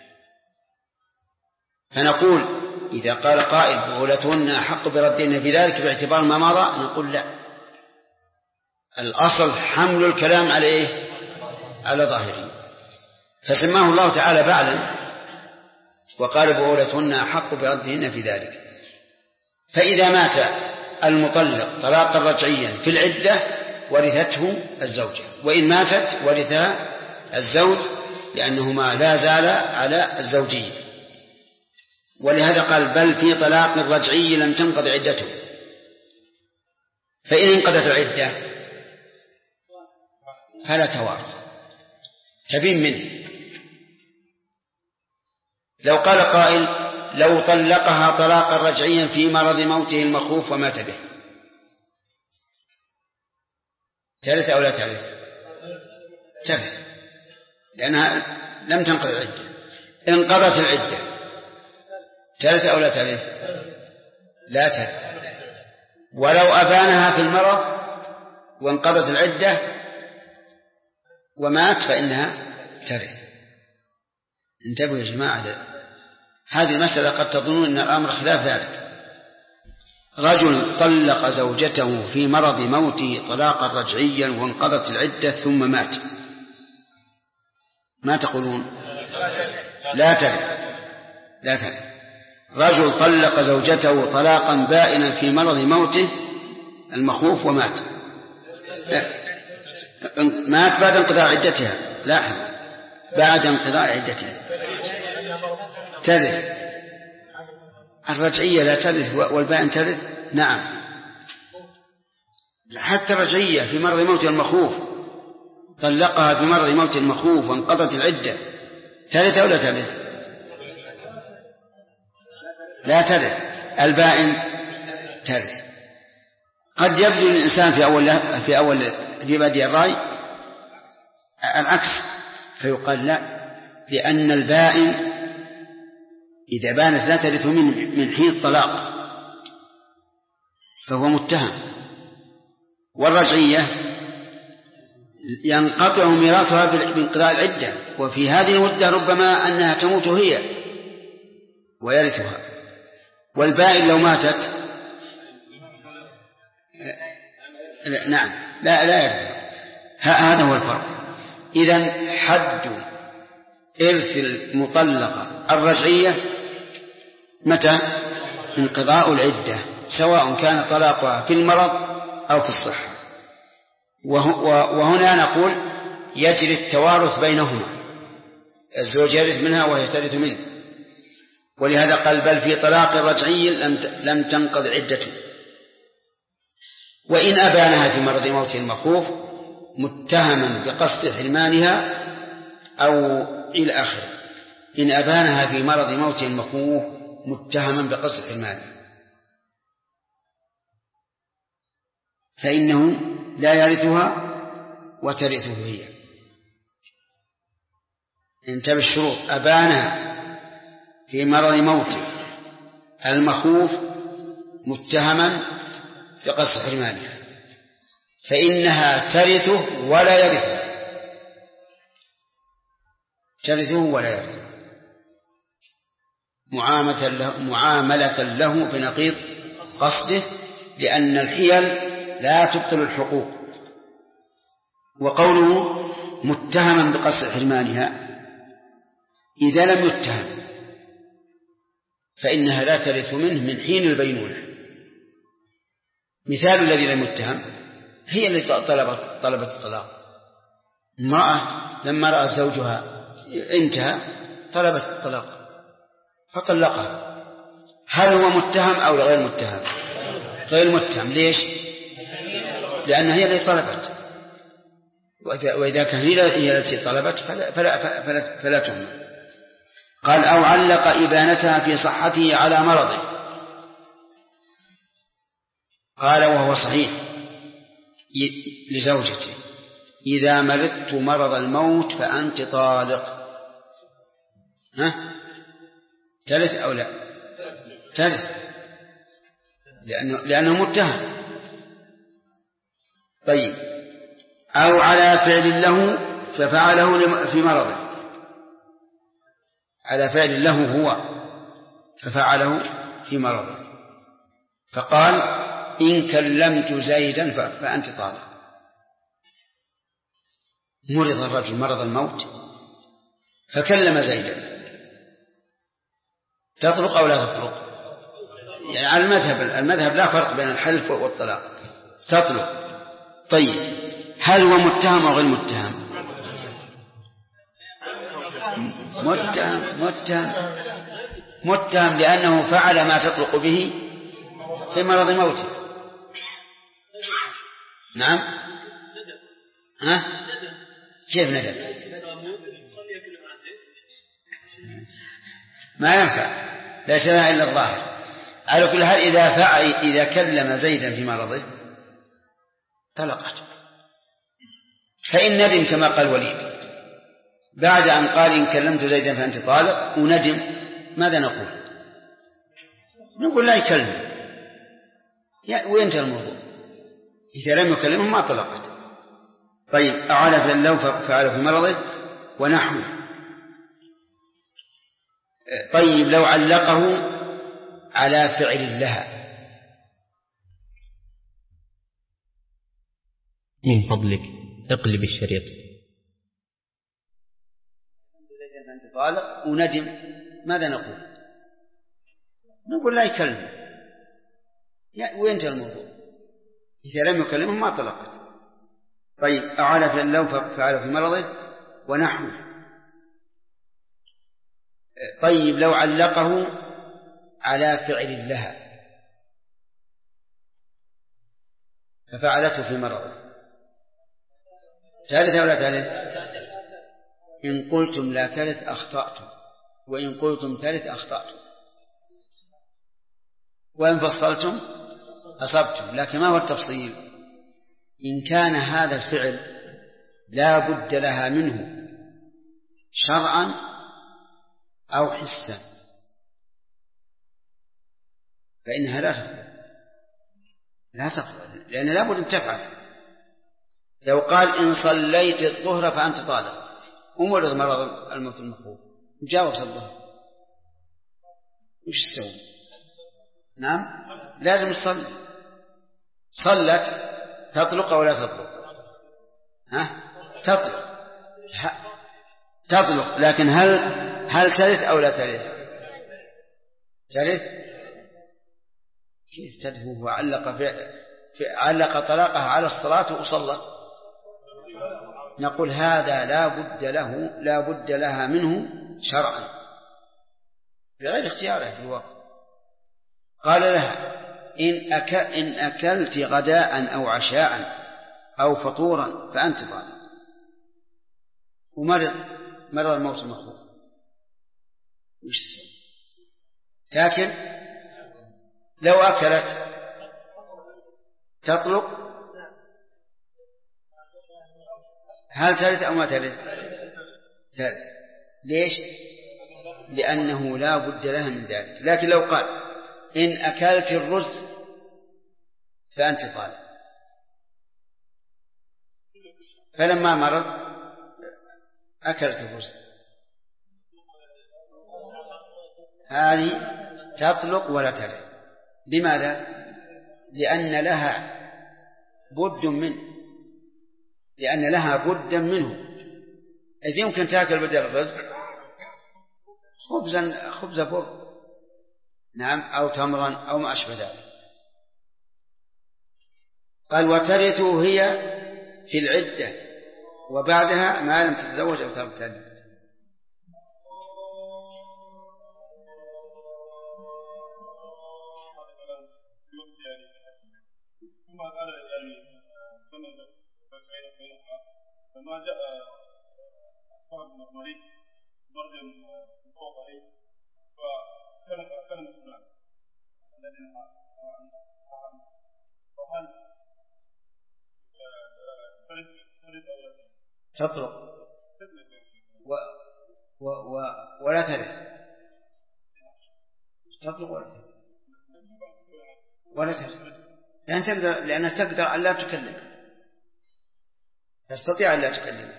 S2: فنقول إذا قال قائل وولتهن أحق بردهن في ذلك باعتبار ما مضى، نقول لا، الأصل حمل الكلام على إيه؟ على ظاهره. فسماه الله تعالى بعلا وقال بولتهن أحق بردهن في ذلك. فإذا مات المطلق طلاقا رجعيا في العدة ورثته الزوجة، وإن ماتت ورثها الزوج لأنهما لا زال على الزوجية. ولهذا قال بل في طلاق رجعي لم تنقض عدته. فإن انقضت العدة فلا توارث تبين منه. لو قال قائل لو طلقها طلاقا رجعيا في مرض موته المخوف ومات به، ترث أو لا ترث؟ ترث، لأنها لم تنقض العدة. انقضت العدة ترث أو لا ترث؟ لا ترث. ولو أبانها في المرض وانقضت العدة ومات فإنها ترث. انتبهوا يا جماعة، هذه المسألة قد تظنون أن الأمر خلاف ذلك. رجل طلق زوجته في مرض موته طلاقا رجعيا وانقضت العدة ثم مات، ما تقولون؟ لا ترث. رجل طلق زوجته طلاقا بائنا في مرض موته المخوف ومات، مات بعد انقضاء عدتها، لاحظ بعد انقضاء عدتها ترث. الرجعية لا ترث والبائن ترث. نعم، حتى الرجعية في مرض موت المخوف طلقها في مرض موت المخوف وانقضت العدة ترث أو لا ترث؟ لا ترث. البائن ترث. قد يبدو الإنسان في بدء الرأي العكس، فيقال لا، لأن البائن إذا بانت لا ترث من حين الطلاق فهو متهم، والرجعية ينقطع ميراثها بانقضاء العدة، وفي هذه المدة ربما أنها تموت هي ويرثها. والبائن لو ماتت نعم لا يرث. هذا هو الفرق. إذن حد إرث المطلقة الرجعية متى؟ انقضاء العدة، سواء كان طلاقها في المرض أو في الصحة. وهنا نقول يجري التوارث بينهما، الزوج يرث منها وهي ترث منه. ولهذا قال بل في طلاق رجعي لم تنقض عدته. وإن أبانها في مرض موته المخوف متهما بقصد حرمانها أو إلى آخره. إن أبانها في مرض موته المخوف متهما بقصد حرمانها فإنه لا يرثها وترثه هي. انتبه الشروط. أبانها في مرض موته المخوف متهما بقصد حرمانها فإنها ترثه ولا يرثه، ترثه ولا يرثه معاملة له بنقيض قصده، لأن الحيل لا تبطل الحقوق. وقوله متهما بقصد حرمانها إذا لم يتهم فإنها لا ترث منه من حين البينونة. مثال الذي لم يتهم هي التي طلبت الطلاق. امرأة لما رأت زوجها انتهى طلبت الطلاق فطلقها، هل هو متهم أو غير متهم؟ غير متهم. ليش؟ لأنها هي التي طلبت، وإذا كان هي التي طلبت فلا تهم. قال أو علق إبانتها في صحته على مرضه. قال وهو صحيح لزوجته إذا مرضت مرض الموت فأنت طالق. تلث أو لا؟ تلث لأنه متهم. طيب أو على فعل له ففعله في مرضه، على فعل له هو ففعله في مرضه. فقال إن كلمت زيدا فأنت طالق. مرض الرجل مرض الموت فكلم زيدا، تطلق أو لا تطلق؟ يعني على المذهب لا فرق بين الحلف والطلاق، تطلق. طيب هل هو متهم أو غير متهم؟ متهم لأنه فعل ما تطلق به في مرض موته. نعم. كيف ندم؟ ما ينفع، لا شرع إلا الظاهر. على كل حال إذا كلم زيدا في مرضه طلقته. فإن ندم كما قال وليد بعد أن قال إن كلمت زيدا فأنت طالق وندم، ماذا نقول؟ نقول لا يكلم وينتهي الموضوع. إذا لم يكلمه ما طلقت. طيب أعلى فلو فعله في مرضه ونحوه. طيب لو علقه على فعل لها.
S1: من فضلك اقلب الشريط.
S2: طالق وندم، ماذا نقول؟ نقول لا يكلم وينتهي الموضوع. إذا لم يكلمه ما طلقت. طيب أعلى فلو فعله في مرضه ونحوه. طيب لو علقه على فعل لها ففعلته في مرضه، ثالث ولا ثالث؟ إن قلتم لا ثالث أخطأتم، وإن قلتم ثالث أخطأتم، وإن فصلتم أصبتم. لكن ما هو التفصيل؟ إن كان هذا الفعل لا بد لها منه شرعا أو حسا فإنها لا تقبل لأن لا بد أن تفعل. لو قال إن صليت الظهر فأنت طالق ومرض مرض الموت المخوف وجاوز الظهر، وش تسوي؟ نعم لازم تصلي. صلت تطلق ولا تطلق؟ تطلق. لكن هل تلث أو لا تلث؟ تلث. كيف تلث وهو علق طلاقها على الصلاة وصلت؟ نقول هذا لا بد لها منه شرعا بغير اختياره في الواقع. قال لها إن أكلت غداء أو عشاء أو فطورا فأنت طالق. ومرض الموت المخوف وش تاكل؟ لو أكلت تطلق. هل تلث أو ما تلث؟ تلث. ليش؟ لأنه لا بد لها من ذلك. لكن لو قال إن أكلت الرز فأنت طالق، فلما مرض أكلت الرز، هذه تطلق ولا تلث. لماذا؟ لأن لها بد منه. إذ يمكن تأكل بدل الرز خبز بر، نعم، أو تمرا أو ما أشبه ذلك. قال وترثه هي في العدة وبعدها ما لم تتزوج أو ترتد.
S5: فما جاء أصحاب المريض برد من فوق عليه فكان مسلمان الذين فهل
S2: تطلق ولا ترث، تطلق ولا ترث لأنها تقدر أن لا تكلم، تستطيع أن لا تكلم.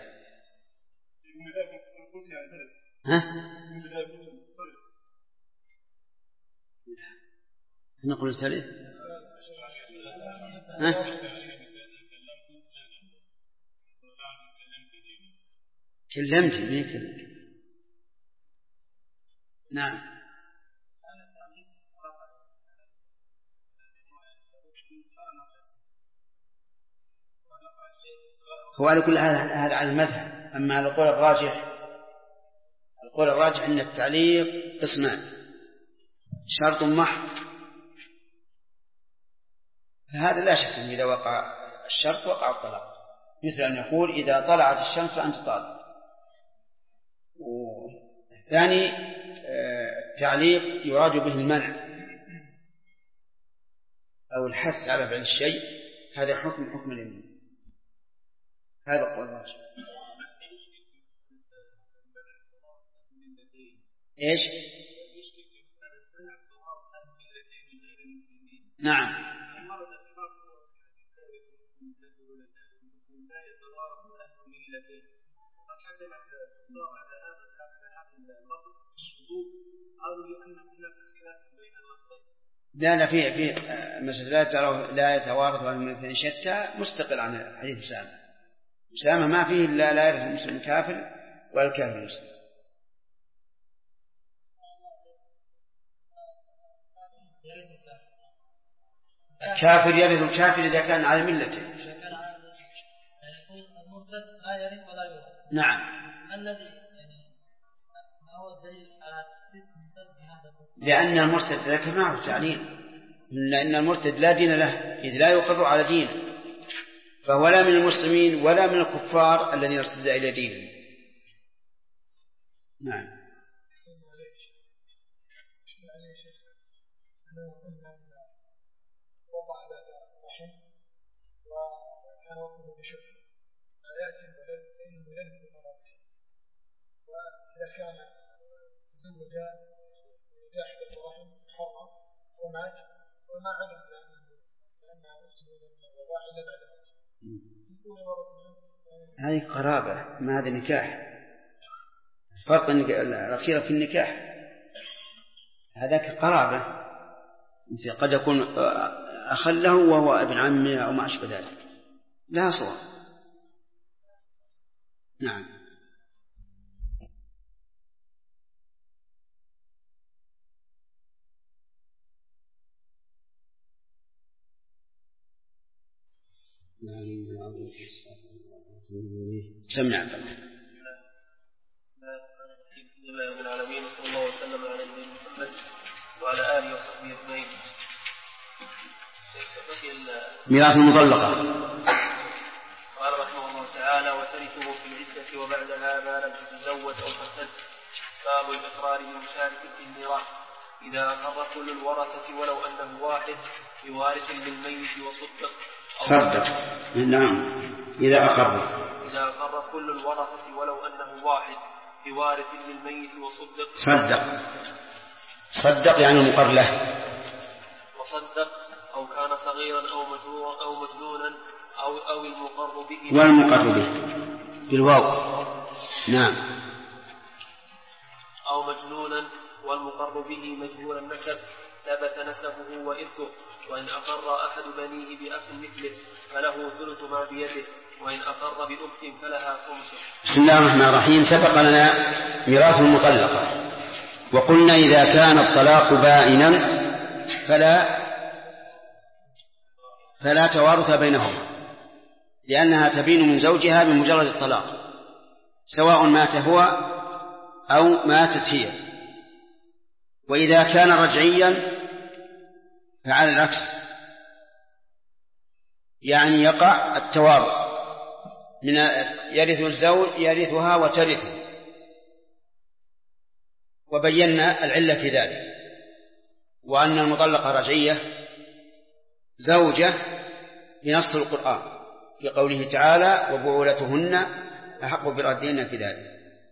S2: نقول ثالث. كلمت مين؟ نعم. هو على كل هذا على المذهب. أما على القول الراجح أن التعليق قسمان: شرط محض، فهذا لا شك أن إذا وقع الشرط وقع الطلاق، مثل أن يقول إذا طلعت الشمس فأنت طالق. والثاني تعليق يراد به المنع أو الحث على فعل الشيء، هذا حكم اليمين. هذا قول الراجح. إيش؟ نعم. لا في مسألة لا يتوارث عن الملكين شتى مستقل عن حديث أسامة ما فيه إلا لا يرث المسلم الكافر ولا الكافر المسلم. الكافر يرث الكافر إذا كان على ملته. نعم. لأن المرتد ذكرناه تعليل، لأن المرتد لا دين له إذ لا يقر على دينه، فهو لا من المسلمين ولا من الكفار الذين ارتد إلى دينه. نعم.
S3: وإذا كان تزوجا جاحدة الرحم حرة ومات وما علم لأنها أخته من الرضاع إلا بعد
S2: هذه قرابة، ما هذا نكاح. فرق الأخيرة في النكاح، هذاك قرابة، قد يكون أخله وهو ابن عمه أو ما أشبه ذلك، لا صور. نعم. سمع الله.
S4: بسم الله رب العالمين، وصلى الله وسلم على نبينا محمد وعلى آله وصحبه أجمعين.
S2: ميراث المطلقة.
S4: قال رحمه الله تعالى: وترثه في العدة وبعدها ما لم تتزوج أو ترتد. باب الإقرار بمشارك في الميراث إذا أقر كل الورثة ولو أنه واحد بوارث للميت
S2: صدق. نعم. إذا أقر
S4: كل الورثة ولو أنه واحد بوارث للميت
S2: صدق يعني مقر له.
S4: وصدق أو كان صغيرا أو مجنونا أو المقر به
S2: والمقر به بالواو. نعم.
S4: أو مجنونا والمقر به مجهول النسب ثبت نسبه وإرثه. وإن أقر أحد بنيه بأخ مثله فله ثلث ما بيده، وإن أقر بأخت فلها خمسه.
S2: بسم الله الرحمن الرحيم. سبق لنا ميراث المطلقة، وقلنا إذا كان الطلاق بائنا فلا توارث بينهما، لأنها تبين من زوجها بمجرد الطلاق، سواء مات هو أو ماتت هي. وإذا كان رجعيا فعلى العكس، يعني يقع التوارث، من يرث الزوج يرثها وترثه، وبينا العلة في ذلك، وأن المطلقة رجعية زوجة بنص القرآن في قوله تعالى وبعولتهن أحق بردهن في ذلك.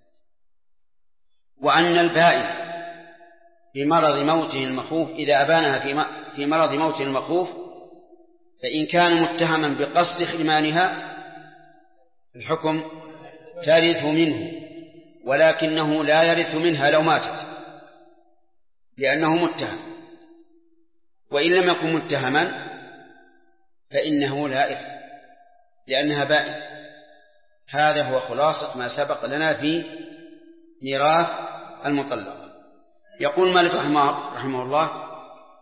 S2: وأن البائن بمرض موته المخوف إذا أبانها في مرض موته المخوف، فإن كان متهما بقصد حرمانها الحكم ترث منه، ولكنه لا يرث منها لو ماتت لأنه متهم. وإن لم يكن متهما فإنه لا إرث لأنها بائن. هذا هو خلاصة ما سبق لنا في ميراث المطلق. يقول مالك رحمه الله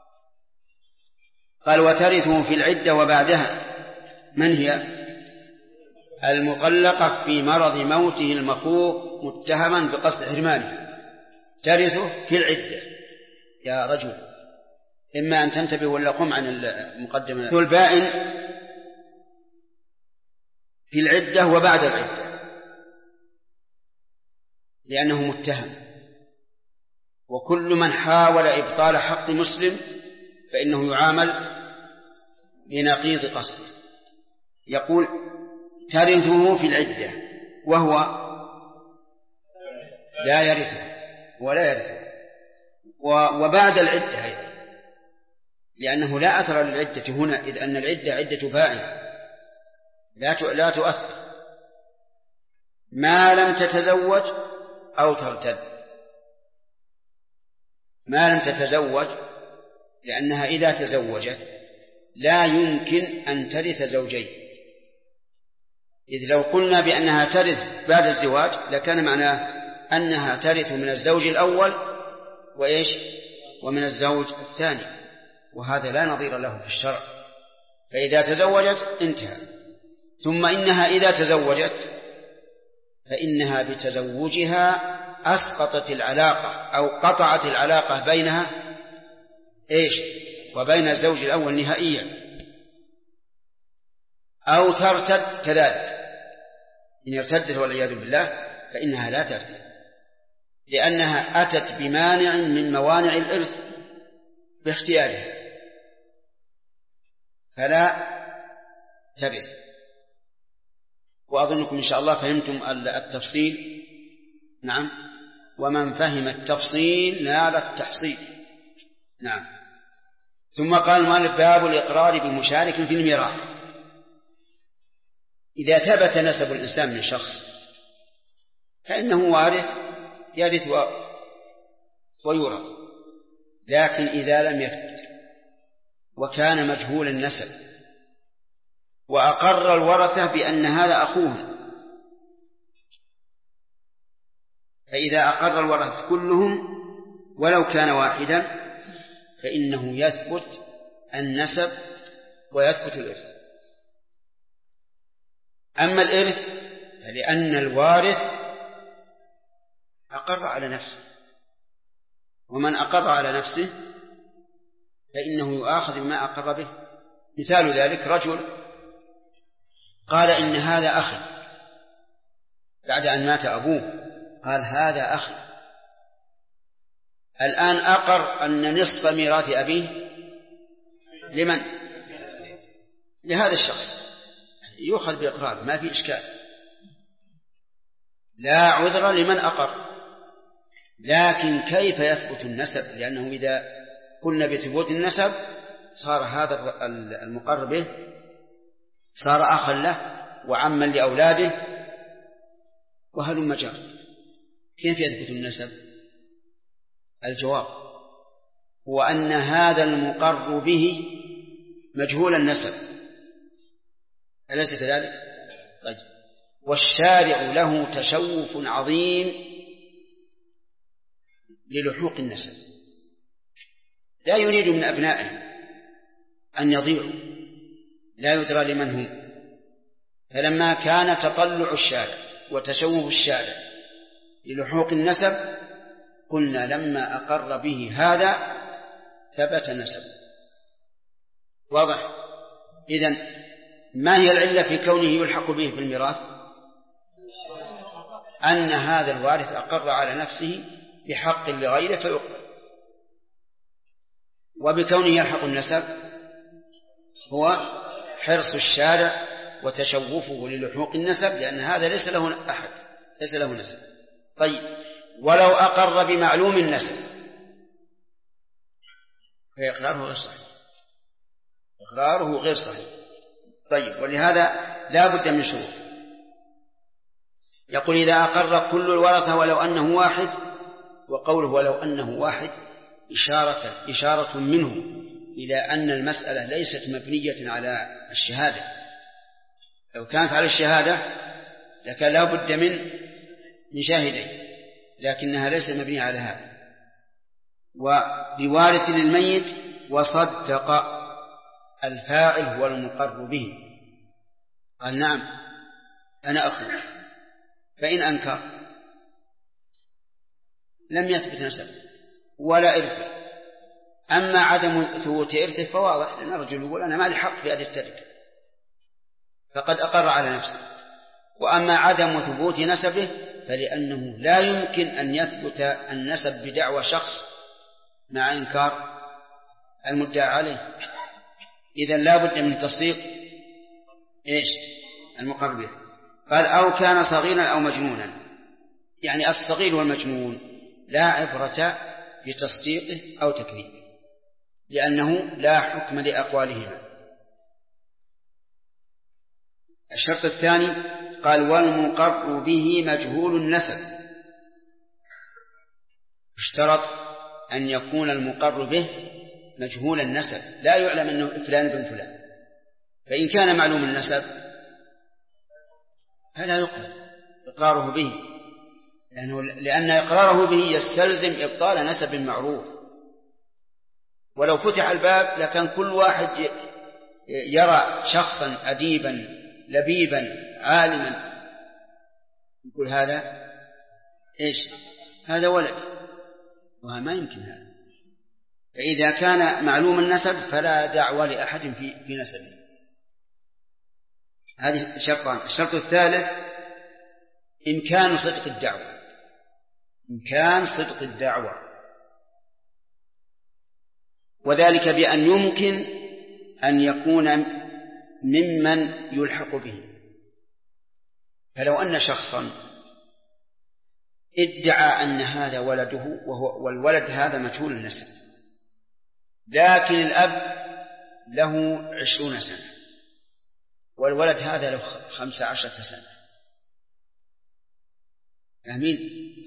S2: قال وترثه في العدة وبعدها. من هي؟ المطلقة في مرض موته المخوف متهما بقصد حرمانه ترثه في العدة. يا رجل إما أن تنتبه ولا قم عن المقدمة. البائن في العدة وبعد العدة لأنه متهم، وكل من حاول إبطال حق مسلم فإنه يعامل بنقيض قصده. يقول ترثه في العدة وهو لا يرثه ولا يرثه، وبعد العدة أيضا، لأنه لا أثر للعدة هنا، إذ أن العدة عدة بائن لا تؤثر ما لم تتزوج أو ترتد. ما لم تتزوج لأنها إذا تزوجت لا يمكن أن ترث زوجين، إذ لو قلنا بأنها ترث بعد الزواج لكان معناه أنها ترث من الزوج الأول ومن الزوج الثاني، وهذا لا نظير له في الشرع. فإذا تزوجت انتهى. ثم إنها إذا تزوجت فإنها بتزوجها أسقطت العلاقة أو قطعت العلاقة بينها وبين الزوج الأول نهائيا، أو ترتد كذلك. إن ارتدت والعياذ بالله فإنها لا ترث، لأنها أتت بمانع من موانع الإرث باختيارها فلا ترث. وأظنكم إن شاء الله فهمتم التفصيل. نعم، ومن فهم التفصيل نال التحصيل. نعم. ثم قال المؤلف باب الإقرار بمشارك في الميراث. إذا ثبت نسب الإنسان من شخص فإنه وارث يرث ويورث، لكن إذا لم يثبت وكان مجهول النسب وأقر الورثة بأن هذا أخوهم، فإذا أقر الورثة كلهم ولو كان واحدا فإنه يثبت النسب ويثبت الإرث. أما الإرث فلأن الوارث أقر على نفسه، ومن أقر على نفسه فإنه يؤاخذ بما أقر به. مثال ذلك رجل قال إن هذا أخي بعد أن مات أبوه، قال هذا أخي. الآن أقر أن نصف ميراث أبيه لمن؟ لهذا الشخص، يؤخذ بإقرار ما في إشكال، لا عذر لمن أقر. لكن كيف يثبت النسب؟ لأنه إذا قلنا بثبوت النسب صار هذا المقر به صار أخا له وعما لأولاده وهلم جرا. كيف يثبت النسب؟ الجواب هو أن هذا المقر به مجهول النسب، أليس كذلك؟ طيب. والشارع له تشوف عظيم للحوق النسب، لا يريد من أبنائه أن يضيعوا، لا يدرى لمن هم. فلما كان تطلع الشارع وتشوه الشارع للحوق النسب قلنا لما أقر به هذا ثبت نسب. واضح؟ إذن ما هي العلة في كونه يلحق به في الميراث؟ أن هذا الوارث أقر على نفسه بحق لغيره فيقبل. وبكونه يلحق النسب هو حرص الشارع وتشوفه للحوق النسب، لأن هذا ليس له أحد، ليس له نسب. طيب، ولو أقر بمعلوم النسب فإقراره غير صحيح، إقراره غير صحيح. طيب، ولهذا لا بد من شروط. يقول إذا أقر كل الورثة ولو أنه واحد، وقوله ولو أنه واحد إشارة منه إلى أن المسألة ليست مبنية على الشهادة. لو كانت على الشهادة لكان لا بد من شاهدين، لكنها ليست مبنية على هذا. وبوارث للميت وصدق الفاعل هو المقر به، قال نعم أنا أخلف، فإن أنكر لم يثبت نسب ولا إرثه. أما عدم ثبوت إرثه فواضح، لأن الرجل يقول أنا ما لي حق في هذه التركة فقد أقر على نفسه. وأما عدم ثبوت نسبه فلأنه لا يمكن أن يثبت النسب بدعوى شخص مع إنكار المدعى عليه، إذن لا بد من تصديق المقر به. قال أو كان صغيرا أو مجنونا، يعني الصغير والمجنون لا عبرة بتصديقه أو تكذيبه، لأنه لا حكم لأقوالهما. الشرط الثاني قال والمقر به مجهول النسب، اشترط أن يكون المقر به مجهول النسب، لا يعلم أنه فلان بن فلان. فإن كان معلوم النسب فلا يقبل إقراره به، لأن إقراره به يستلزم إبطال نسب معروف. ولو فتح الباب لكان كل واحد يرى شخصا أديبا لبيبا عالما يقول هذا هذا ولد، وهذا ما يمكن هذا. فإذا كان معلوم النسب فلا دعوة لأحد في نسبه. هذه شرطان. الشرط الثالث إمكان صدق الدعوة، إمكان صدق الدعوة، وذلك بأن يمكن أن يكون ممن يلحق به. فلو أن شخصا ادعى أن هذا ولده والولد هذا مجهول النسب، لكن الأب له 20 سنة والولد هذا له 15 سنة، فاهمين؟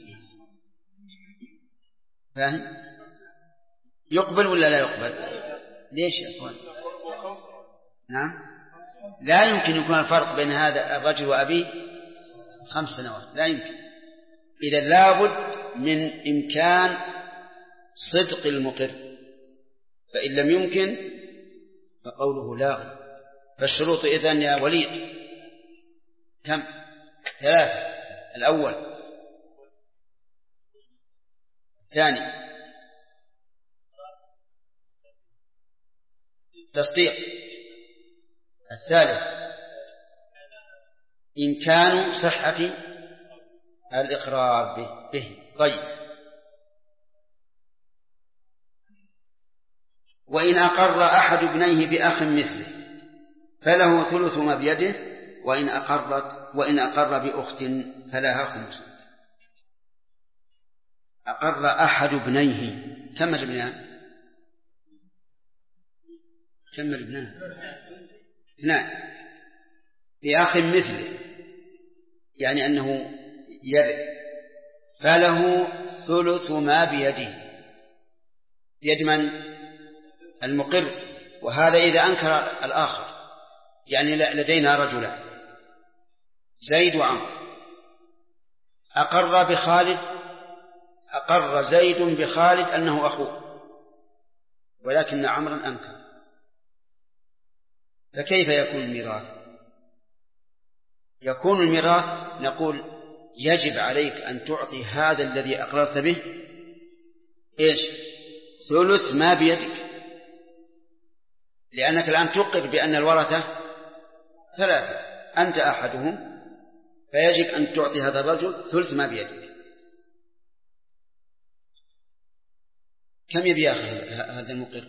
S2: فاهم؟ يقبل ولا لا يقبل؟ ليش يا أخوان؟ نعم، لا يمكن يكون الفرق بين هذا الرجل وأبيه 5 سنوات، لا يمكن. إذا لابد من إمكان صدق المقر، فإن لم يمكن فقوله لاغ. فالشروط إذن يا وليد كم؟ 3. الأول، الثاني تصديق، الثالث إمكان صحة الإقرار به. طيب، وإن أقر أحد ابنيه بأخ مثله فله ثلث ما بيده، وإن أقر بأخت فلها 5. أقر أحد ابنيه، كم الابنان؟ كم الابنان؟ 2. بأخ مثله يعني أنه يرث، فله ثلث ما بيده، بيد من؟ المقر. وهذا إذا أنكر الآخر، يعني لدينا رجلان زيد وعمرو، أقر بخالد أقر زيد بخالد أنه أخوه، ولكن عمرا أنكر، فكيف يكون الميراث؟ يكون الميراث نقول يجب عليك أن تعطي هذا الذي أقررت به إيش؟ ثلث ما بيدك، لأنك الآن تقر بأن الورثة 3، أنت أحدهم، فيجب أن تعطي هذا الرجل ثلث ما بيدك. كم يبي يأخذ هذا المقر؟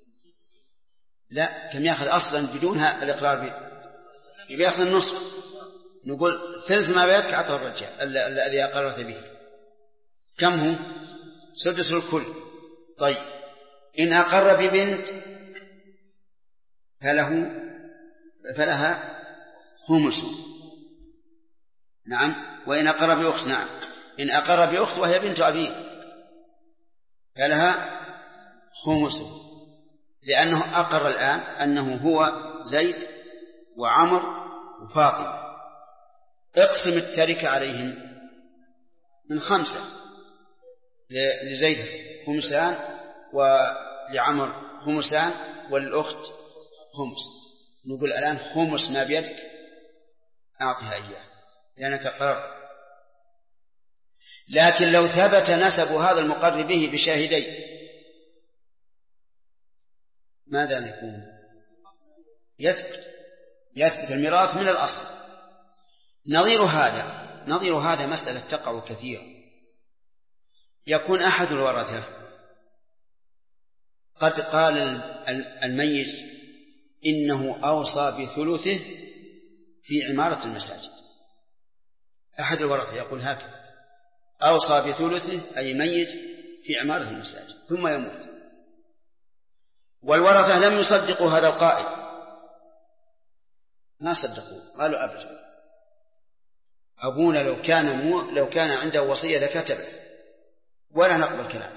S2: لا، كم يأخذ أصلا بدون الإقرار يبي يأخذ النصف. نقول ثلث ما بيدك أعطه الرجال الذي أقررت به. كم هو؟ سدس الكل. طيب إن أقر ببنت فلها خمس. نعم. وإن أقر بأخت، نعم، إن أقر بأخت وهي بنت أبيه فلها خمس، لأنه أقر الآن أنه هو زيد وعمر وفاطمة. اقسم التركة عليهم من 5، لزيد خمسان ولعمر خمسان وللأخت خمس. نقول الآن خمس ما بيدك أعطيها إياه لأنك قررت. لكن لو ثبت نسب هذا المقر به بشاهدين ماذا نكون؟ يثبت الميراث من الأصل. نظير هذا مسألة تقع كثيرا. يكون أحد الورثة قد قال الميت إنه أوصى بثلثه في عمارة المساجد. أحد الورثة يقول هكذا: أوصى بثلثه أي ميت في عمارة المساجد، ثم يموت، والورثة لم يصدقوا هذا القائل، ما صدقوا، قالوا أبدا، أبونا لو كان عنده وصية لكتبه، ولا نقبل كلامه.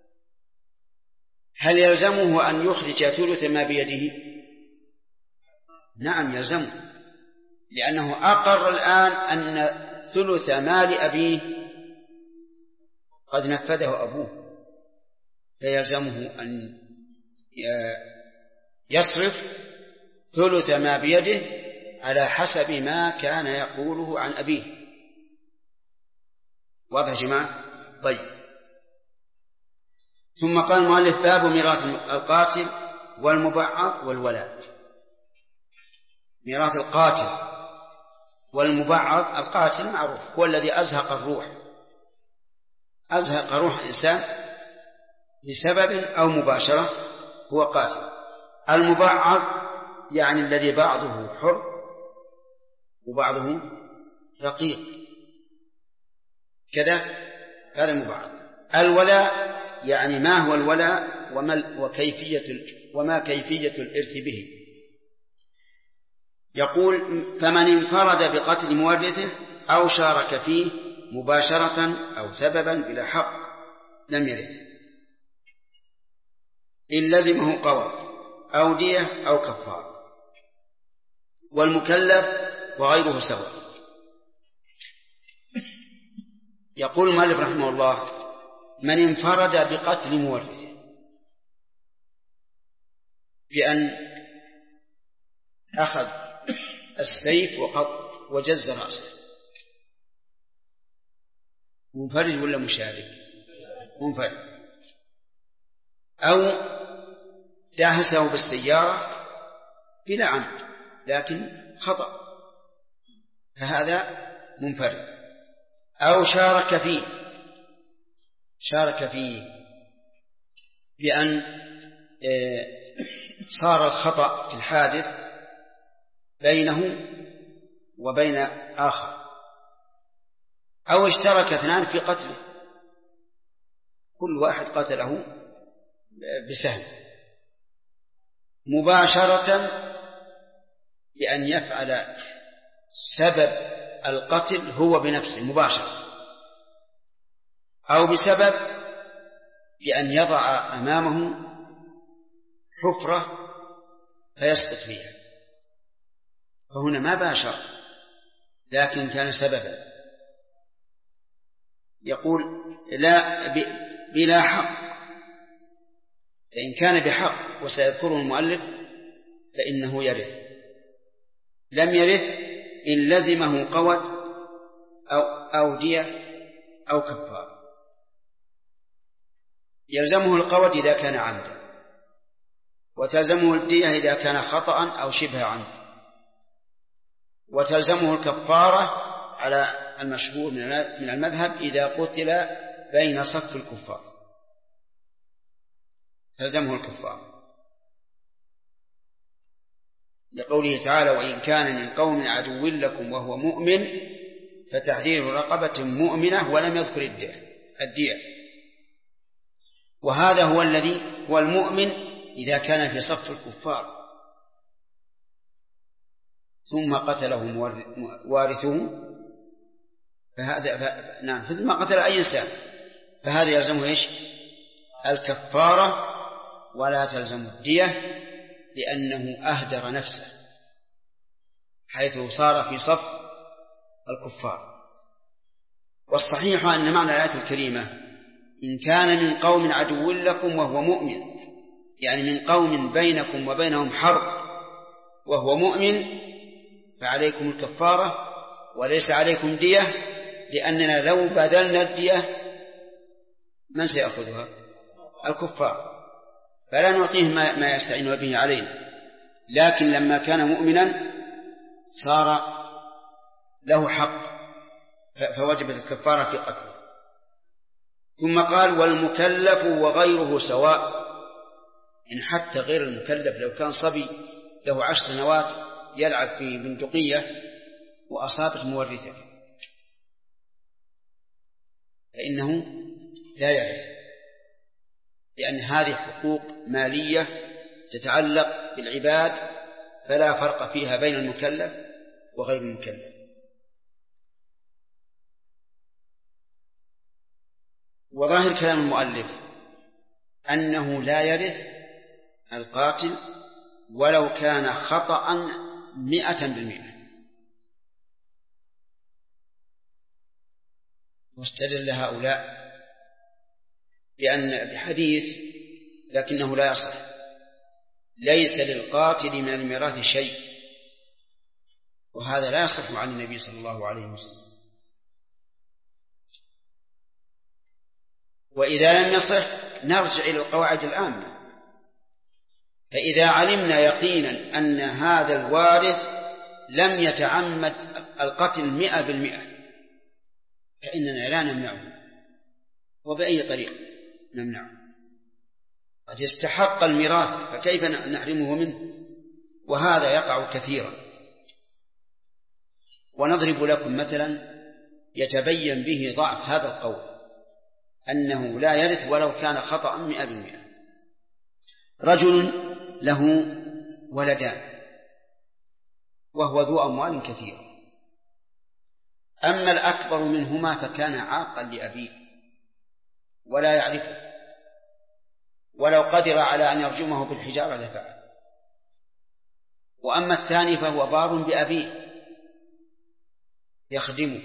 S2: هل يلزمه أن يخرج ثلث ما بيده؟ نعم يلزمه، لأنه أقر الآن أن ثلث مال أبيه قد نفذه أبوه، فيلزمه أن يصرف ثلث ما بيده على حسب ما كان يقوله عن أبيه. واضح يا جماعة؟ طيب. ثم قال المؤلف: باب ميراث القاتل والمبعض والولاء. ميراث القاتل والمبعض. القاتل معروف، هو الذي أزهق روح إنسان بسبب أو مباشرة، هو قاتل. المبعض يعني الذي بعضه حر وبعضه رقيق، كذا، هذا المبعض. الولاء يعني ما هو الولاء وما كيفية الإرث به. يقول: فمن انفرد بقتل مورثه أو شارك فيه مباشرة أو سببا بلا حق لم يرث، إن لزمه قوى أو دية أو كفارة، والمكلف وغيره سواء. يقول المؤلف رحمه الله: من انفرد بقتل مورثه بأن أخذ السيف وجز رأسه، منفرد ولا مشارك؟ منفرد. أو داهسه بالسيارة بلا عمد لكن خطأ، فهذا منفرد. أو شارك فيه بأن صار الخطأ في الحادث بينه وبين آخر، أو اشترك اثنان في قتله، كل واحد قتله بسهم. مباشرة بأن يفعل سبب القتل هو بنفسه مباشرة، أو بسبب بأن يضع أمامه حفرة فيسقط فيها، فهنا ما باشر لكن كان سببا. يقول: لا بلا حق، فإن كان بحق وسيذكره المؤلف فإنه يرث. لم يرث إن لزمه قود أو دية أو كفارة. يلزمه القود إذا كان عمدا، وتلزمه الدية إذا كان خطأ أو شبه عمد، وتلزمه الكفارة على المشهور من المذهب إذا قتل بين صف الكفار، تلزمه الكفارة، لقوله تعالى: وإن كان من قوم عدو لكم وهو مؤمن فتحرير رقبة مؤمنة، ولم يذكر الدية. وهذا هو الذي هو المؤمن إذا كان في صف الكفار ثم قتله وارثه، فهذا نعم ثم قتل أي إنسان، فهذا يلزمه إيش؟ الكفارة، ولا تلزم الدية، لأنه أهدر نفسه حيث صار في صف الكفار. والصحيح أن معنى الآية الكريمة إن كان من قوم عدو لكم وهو مؤمن، يعني من قوم بينكم وبينهم حرب وهو مؤمن، فعليكم الكفارة وليس عليكم دية، لأننا لو بذلنا الدية من سيأخذها؟ الكفار، فلا نعطيهم ما يستعين به علينا. لكن لما كان مؤمنا صار له حق، فوجبت الكفارة في قتله. ثم قال: والمكلف وغيره سواء، إن حتى غير المكلف لو كان صبي له 10 سنوات يلعب في بندقية وأصابت مورثة فإنه لا يرث، لأن هذه حقوق مالية تتعلق بالعباد، فلا فرق فيها بين المكلف وغير المكلف. وظاهر كلام المؤلف أنه لا يرث القاتل ولو كان خطأ 100%. واستدل هؤلاء بحديث لكنه لا يصح: ليس للقاتل من الميراث شيء، وهذا لا يصح عن النبي صلى الله عليه وسلم. وإذا لم يصح نرجع إلى القواعد العامة، فإذا علمنا يقينا أن هذا الوارث لم يتعمد القتل 100% فإننا لا نمنعه، وبأي طريق نمنعه؟ قد يستحق الميراث فكيف نحرمه منه؟ وهذا يقع كثيرا. ونضرب لكم مثلا يتبين به ضعف هذا القول، أنه لا يرث ولو كان خطأ 100%. رجل له ولدان وهو ذو أموال كثيرة، أما الأكبر منهما فكان عاقا لأبيه ولا يعرفه، ولو قدر على أن يرجمه بالحجارة لفعل. وأما الثاني فهو بار بأبيه يخدمه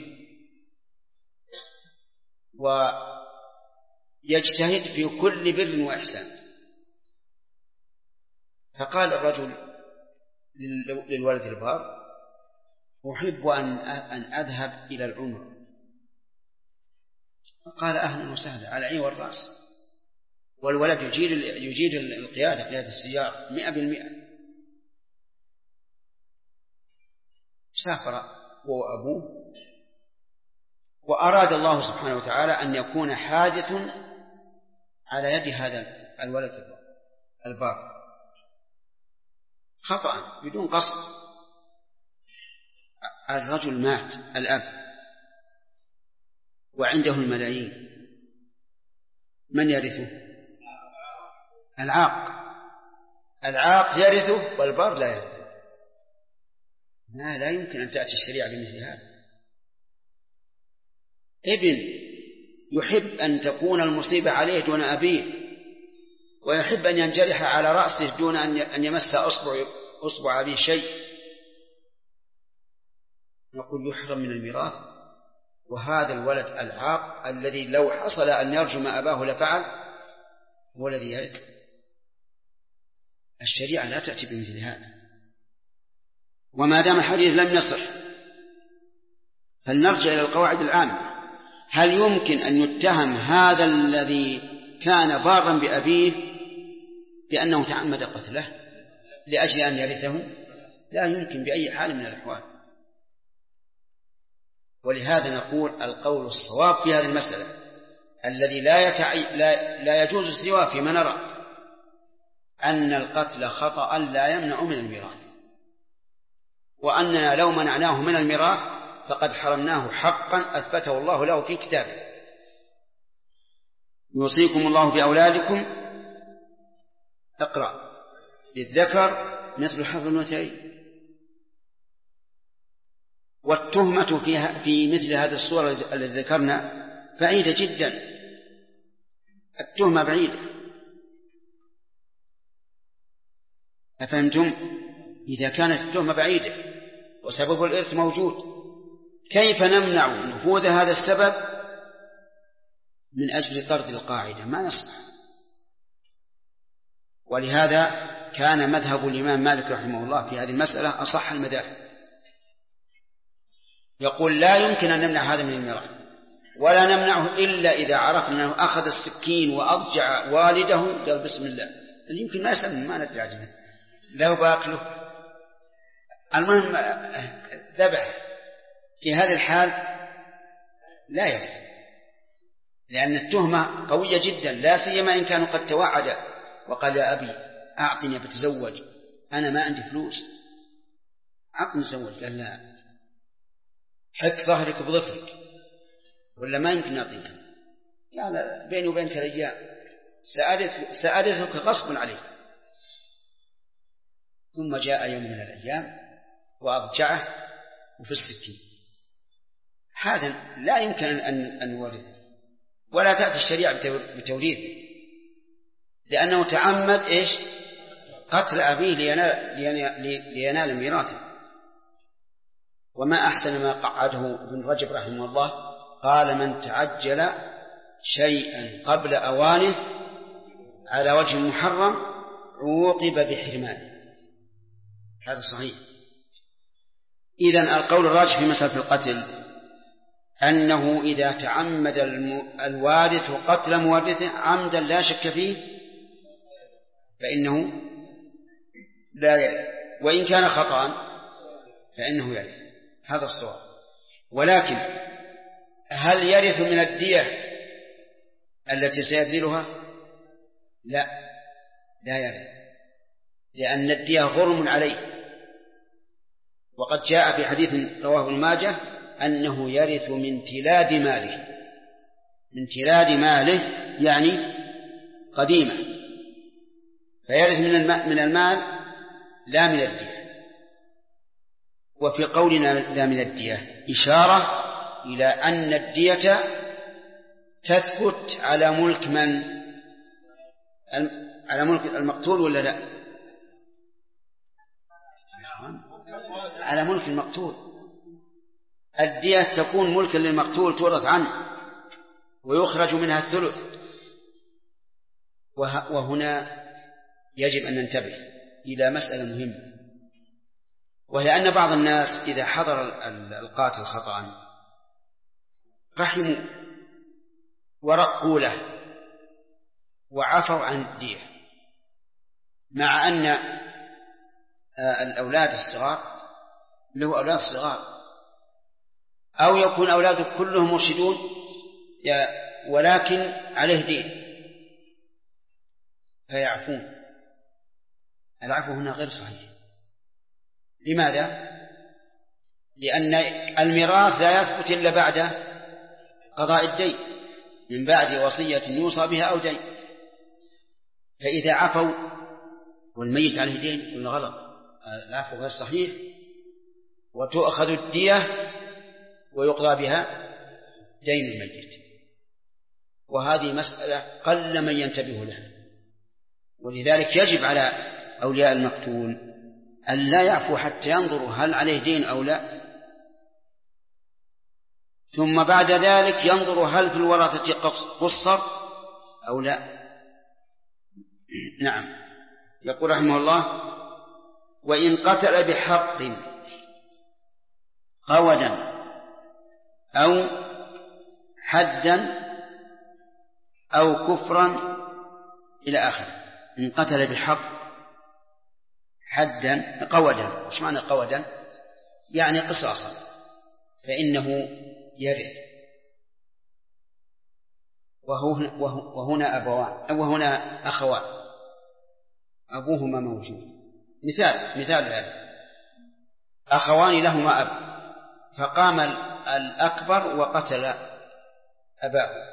S2: ويجتهد في كل بر وإحسان. فقال الرجل للولد البار: أحب أن أذهب إلى العمرة. فقال: أهلا وسهلا، على العين والرأس. والولد يجيد القيادة، قيادة السيارة 100%. سافر هو وأبوه، وأراد الله سبحانه وتعالى أن يكون حادث على يد هذا الولد البار خطأ بدون قصد. الرجل مات، الأب، وعنده الملايين، من يرثه؟ العاق يرثه والبار لا يرثه. لا يمكن أن تأتي الشريعة بمثل هذا. ابن يحب أن تكون المصيبة عليه دون أبيه، ويحب أن ينجرح على رأسه دون أن يمس أصبع أبيه شيء، نقول يحرم من الميراث وهذا الولد العاق الذي لو حصل أن يرجم أباه لفعل هو الذي يرث. الشريعة لا تأتي بمثل هذا. وما دام الحديث لم يصح فلنرجع إلى القواعد العامة. هل يمكن أن يتهم هذا الذي كان بارا بأبيه بأنه تعمد قتله لأجل أن يرثه؟ لا يمكن بأي حال من الأحوال. ولهذا نقول القول الصواب في هذه المسألة الذي لا يجوز سواه فيما نرى أن القتل خطأ لا يمنع من الميراث، وأننا لو منعناه من الميراث فقد حرمناه حقا أثبته الله له في كتابه. يوصيكم الله في أولادكم، اقرأ، للذكر مثل حظ الأنثيين. والتهمة في مثل هذه الصورة التي ذكرنا بعيدة جدا. التهمة بعيدة. أفهمتم؟ إذا كانت التهمة بعيدة وسبب الإرث موجود كيف نمنع نفوذ هذا السبب من أجل طرد القاعدة؟ ما يصح. ولهذا كان مذهب الإمام مالك رحمه الله في هذه المسألة أصح المذاهب. يقول لا يمكن أن نمنع هذا من الميراث، ولا نمنعه إلا إذا عرفنا أنه أخذ السكين وأضجع والده قال بسم الله. يمكن ما يسلم، ما ندري عنه، له باكله. المهم ذبح. في هذه الحال لا يرث، لأن التهمة قوية جدا، لا سيما إن كانوا قد توعد وقال يا أبي أعطني بتزوج، أنا ما عندي فلوس، أعطني تزوج. قال لا، حك ظهرك بظفرك ولا ما يمكن أعطيك. لا، بيني وبينك رجاء، سأرثك غصبا عليك. ثم جاء يوم من الأيام وأضجعه وفي السكين. هذا لا يمكن أن نورثه، ولا تأتي الشريعة بتوريثه، لأنه تعمد إيش؟ قتل أبيه لينال ميراثه. وما أحسن ما قعده ابن رجب رحمه الله، قال من تعجل شيئا قبل أوانه على وجه محرم عوقب بحرمانه. هذا صحيح. إذن القول الراجح في مسألة القتل أنه إذا تعمد الوارث قتل مورثه عمدا لا شك فيه فإنه لا يرث، وإن كان خطأ فإنه يرث. هذا الصواب. ولكن هل يرث من الدية التي سيبذلها؟ لا يرث، لأن الدية غرم عليه. وقد جاء في حديث رواه ابن ماجه أنه يرث من تلاد ماله. من تلاد ماله يعني قديمة، فيرث من المال لا من الدية. وفي قولنا لا من الدية إشارة إلى أن الدية تثبت على ملك من؟ على ملك المقتول ولا لا؟ على ملك المقتول. الدية تكون ملكا للمقتول تورث عنه ويخرج منها الثلث. وهنا يجب أن ننتبه إلى مسألة مهمة، وهي أن بعض الناس إذا حضر القاتل خطأ رحموا ورقوا له وعفوا عن الدية، مع أن الأولاد الصغار له أولاد صغار، أو يكون أولاده كلهم مرشدون ولكن عليه دين فيعفون. العفو هنا غير صحيح. لماذا؟ لأن الميراث لا يثبت إلا بعد قضاء الدين، من بعد وصية يوصى بها أو دين. فإذا عفوا والميت عليه دين قلنا غلط، العفو غير صحيح، وتؤخذ الدية ويقضى بها دين الميت. وهذه مسألة قل من ينتبه لها، ولذلك يجب على أولياء المقتول أن لا يعفو حتى ينظروا هل عليه دين أو لا. ثم بعد ذلك ينظر هل في الورثة قصر أو لا. نعم. يقول رحمه الله: وإن قتل بحق قودا أو حدا أو كفرا إلى آخره. إن قتل بحق حدا قودا، وش معنى قودا؟ يعني قصاصا، فإنه يرث. وهنا أبوان وهنا أخوان أبوهما موجود. مثال ذلك: أخوان لهما أب، فقام الأكبر وقتل أباه،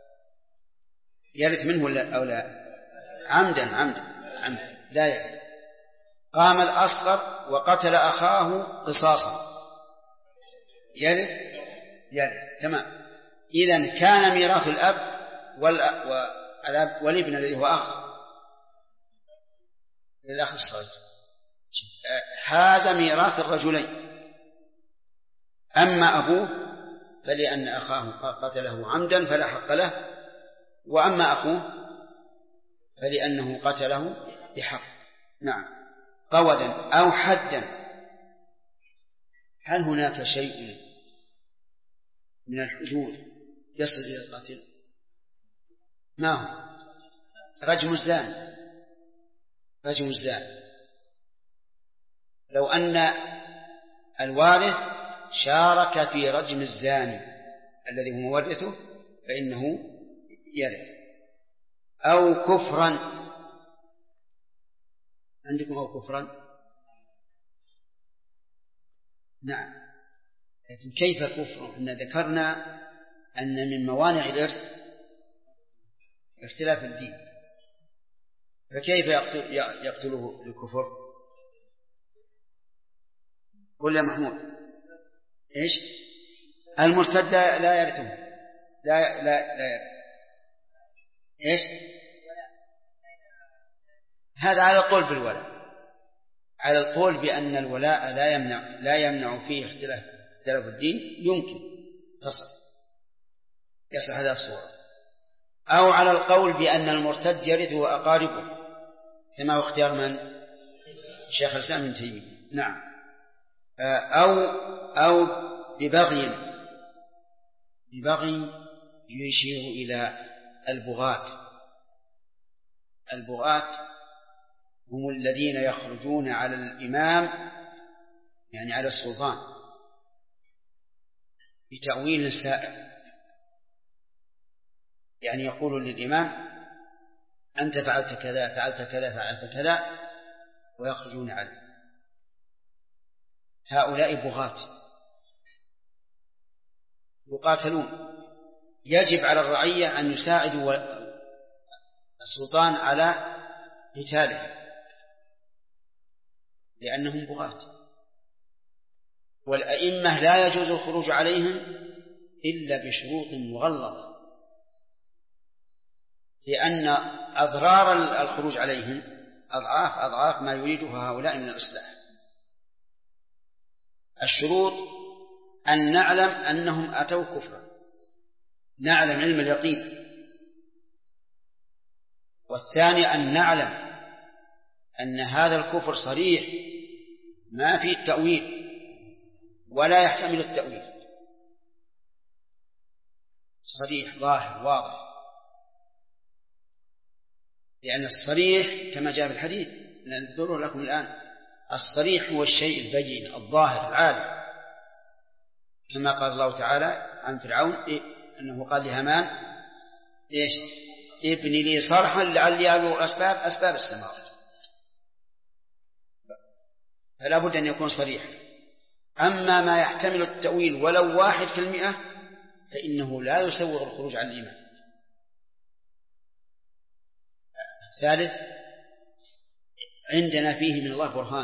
S2: يرث منه أو لا؟ عمدا لا يرث. قام الأصغر وقتل أخاه قصاصا، يرث تمام. إذن كان ميراث الأب والابن الذي هو أخ للأخ الصغير حاز ميراث الرجلين. أما أبوه فلأن أخاه قتله عمدا فلا حق له، وأما أخوه فلأنه قتله بحق. نعم. قودا أو حدا. هل هناك شيء من الحدود يصل إلى القتل؟ ما هو؟ رجم الزاني. لو أن الوارث شارك في رجم الزاني الذي هو مورثه فإنه يرث. أو كفرا. عندكم أو كفرا؟ نعم. لكن كيف كفر؟ إن ذكرنا أن من موانع الإرث اختلاف الدين، فكيف يقتله للكفر؟ قل يا محمود. إيش؟ المرتد لا يرثه. لا يرث. إيش؟ هذا على القول بالولاء، على القول بأن الولاء لا يمنع فيه اختلاف الدين، يمكن يصح هذا الصورة. أو على القول بأن المرتد يرثه أقاربه، كما هو اختيار من؟ الشيخ الإسلام ابن تيمية. نعم. أو ببغي يشير إلى البغاة هم الذين يخرجون على الإمام، يعني على السلطان، بتأويل سائر، يعني يقول للإمام: أنت فعلت كذا فعلت كذا فعلت كذا، ويخرجون عليه. هؤلاء بغاة يقاتلون. يجب على الرعية أن يساعدوا السلطان على قتاله، لأنهم بغاة. والأئمة لا يجوز الخروج عليهم إلا بشروط مغلظة، لأن أضرار الخروج عليهم أضعاف ما يريده هؤلاء من الإصلاح. الشروط: أن نعلم أنهم أتوا كفرا، نعلم علم اليقين. والثاني أن نعلم أن هذا الكفر صريح ما فيه التأويل ولا يحتمل التأويل، صريح ظاهر واضح. لأن الصريح كما جاء في الحديث نذكره لكم الآن: الصريح هو الشيء البين الظاهر العالي، كما قال الله تعالى عن فرعون أنه قال لهامان: إيش؟ ابني لي صرحا لعلي أبلغ أسباب السماوات. فلا بد أن يكون صريحا. أما ما يحتمل التأويل ولو 1% فإنه لا يسوغ الخروج عن الإيمان. ثالث: عندنا فيه من الله برهان،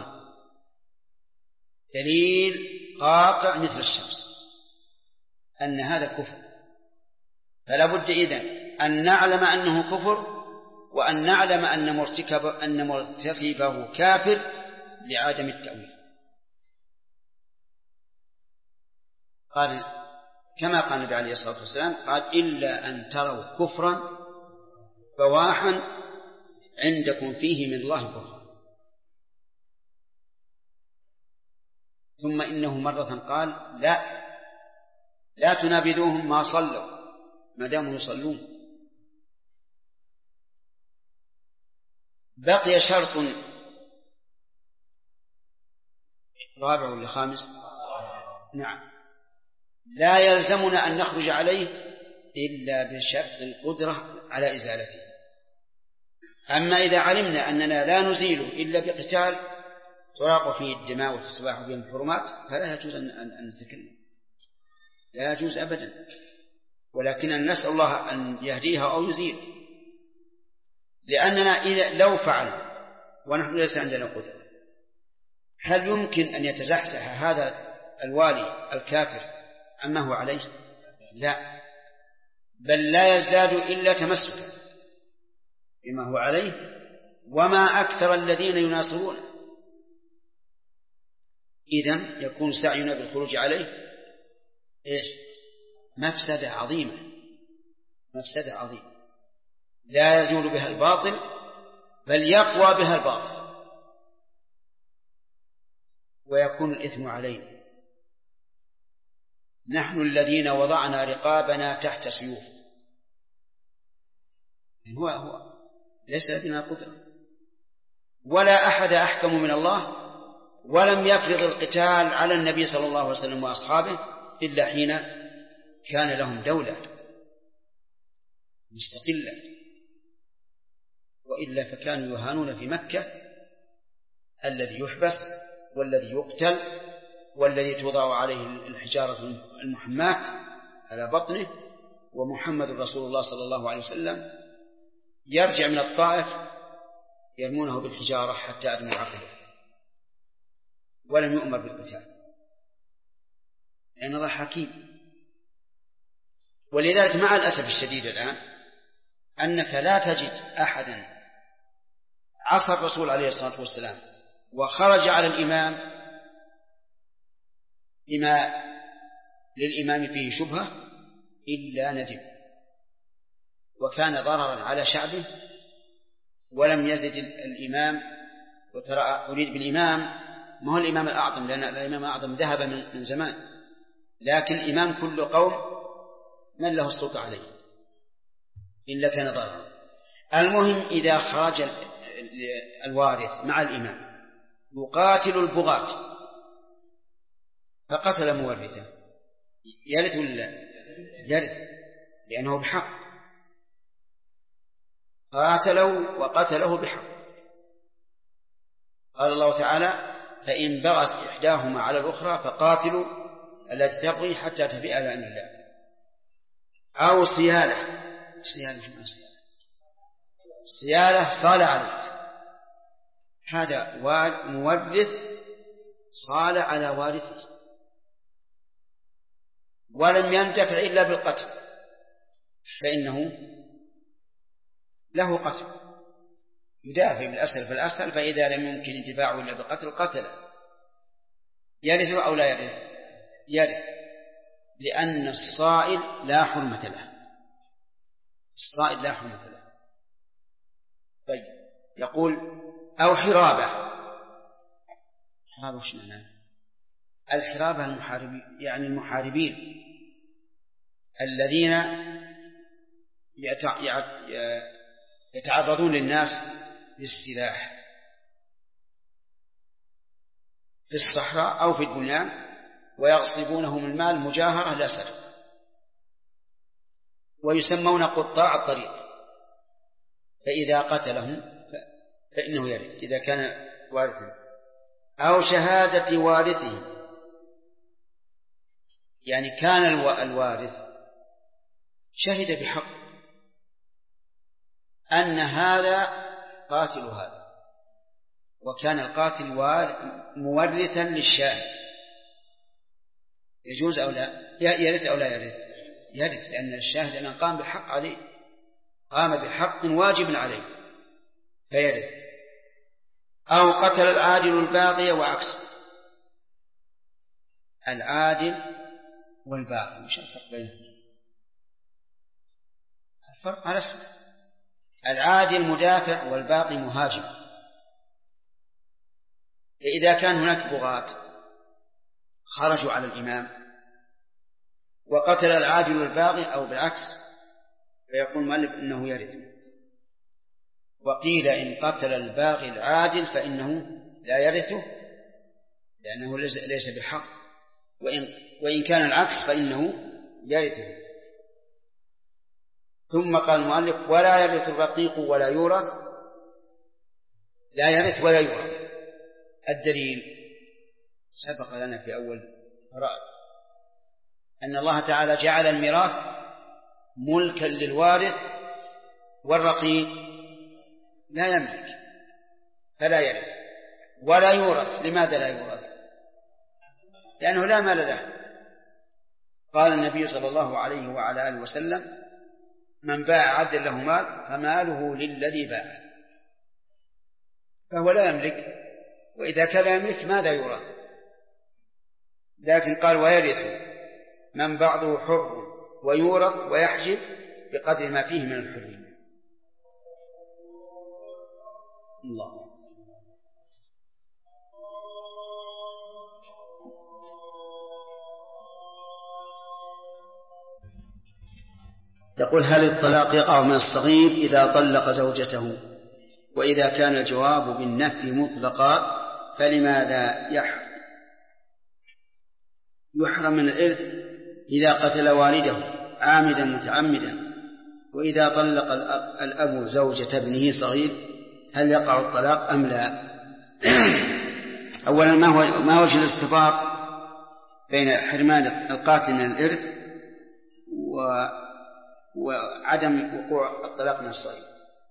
S2: دليل قاطع مثل الشمس أن هذا كفر. فلا بد إذن أن نعلم أنه كفر، وأن نعلم أن مرتكبه كافر لعدم التأويل. قال كما قال النبي عليه الصلاة والسلام قال إلا أن تروا كفرا بواحا عندكم فيه من الله برهان. ثم إنه مرة قال لا تنابذوهم ما صلوا ما داموا يصلون. بقي شرط رابع ولا خامس؟ نعم، لا يلزمنا أن نخرج عليه إلا بشرط القدرة على إزالته. أما إذا علمنا أننا لا نزيله إلا بقتال تراق فيه الدماء وتستباح به الحرمات فلا يجوز أن نتكلم، لا يجوز أبدا، ولكن نسأل الله أن يهديها أو يزيل، لأننا إذا لو فعل ونحن ليس عندنا قدرة هل يمكن أن يتزحزح هذا الوالي الكافر عما هو عليه؟ لا، بل لا يزداد إلا تمسكا بما هو عليه، وما أكثر الذين يناصرونه. إذن يكون سعينا بالخروج عليه مفسدة عظيمة، مفسدة عظيمة لا يزول بها الباطل بل يقوى بها الباطل، ويكون الإثم علينا نحن الذين وضعنا رقابنا تحت سيوف. هو ليس لدينا قدرة ولا أحد أحكم من الله، ولم يفرض القتال على النبي صلى الله عليه وسلم وأصحابه إلا حين كان لهم دولة مستقلة، وإلا فكانوا يهانون في مكة، الذي يحبس والذي يقتل والذي توضع عليه الحجارة المحماة على بطنه، ومحمد رسول الله صلى الله عليه وسلم يرجع من الطائف يرمونه بالحجارة حتى أدموا عقله، ولم يؤمر بالقتال لأن الله حكيم. ولذلك مع الأسف الشديد الآن أنك لا تجد أحدا عصى الرسول عليه الصلاة والسلام وخرج على الإمام بما للإمام فيه شبهة إلا ندم، وكان ضررا على شعبه، ولم يزد الإمام. وترى أريد بالإمام ما هو الإمام الأعظم، لأن الإمام الأعظم ذهب من زمان، لكن الإمام كل قوم من له السلطة عليه إلا كان ضررا. المهم إذا خرج الوارث مع الإمام يقاتل البغاة فقتل مورثه يرث ولا يرث؟ لأنه بحق، قاتلوا وقتله بحق. قال الله تعالى فإن بغت إحداهما على الأخرى فقاتلوا التي تبغي حتى تفيء إلى أمر الله. أو صيالة صال عليه، هذا مورث صال على وارثه ولم ينتفع إلا بالقتل فإنه له قتل، يدافع بالأسهل فالأسهل، فإذا لم يمكن انتفاعه إلا بالقتل قتل. يرث أو لا يرث؟ يرث، لأن الصائل لا حرمة له، الصائل لا حرمة له. طيب يقول أو حرابة. حرابة وش معناه؟ الحرابة المحاربين، يعني المحاربين الذين يتعرضون للناس بالسلاح في الصحراء أو في البنيان ويغصبونهم المال مجاهرة لا سرقة، ويسمون قطاع الطريق، فإذا قتلهم فإنه يرث إذا كان وارثا. أو شهادة وارثه، يعني كان الوارث شهد بحق أن هذا قاتل هذا، وكان القاتل مورثا للشاهد، يجوز أو لا يرث أو لا يرث؟ يرث، لأن الشاهد أن قام بحق عليه، قام بحق واجب عليه فيرث. أو قتل العادل الباغي وعكسه، العادل والباقي مش الفرق بينهم؟ الفرق على اسم. العادل مدافع والباقي مهاجم. إذا كان هناك بغاة خرجوا على الإمام وقتل العادل الباغي أو بالعكس فيقول المؤلف إنه يرث. وقيل إن قتل الباغي العادل فإنه لا يرثه لأنه ليس بحق، وإن كان العكس فإنه يرثه. ثم قال المؤلف ولا يرث الرقيق ولا يورث. لا يرث ولا يورث. الدليل سبق لنا في أول فرائض أن الله تعالى جعل الميراث ملكا للوارث والرقيق لا يملك فلا يرث ولا يورث. لماذا لا يورث؟ لأنه لا مال له. قال النبي صلى الله عليه وعلى آله وسلم من باع عبد له مال فماله للذي باع، فهو لا يملك، وإذا كان يملك ماذا يورث؟ لكن قال ويرث من بعضه حر ويورث ويحجب بقدر ما فيه من الحرية. الله. يقول هل الطلاق يقع من الصغير إذا طلق زوجته؟ وإذا كان الجواب بالنفي مطلقا فلماذا يحرم من الإرث إذا قتل والده عامدا متعمدا؟ وإذا طلق الأب زوجة ابنه صغير هل يقع الطلاق أم لا؟ أولا ما وجه الاستفاض بين حرمان القاتل من الإرث وعدم وقوع الطلاق من الصغير؟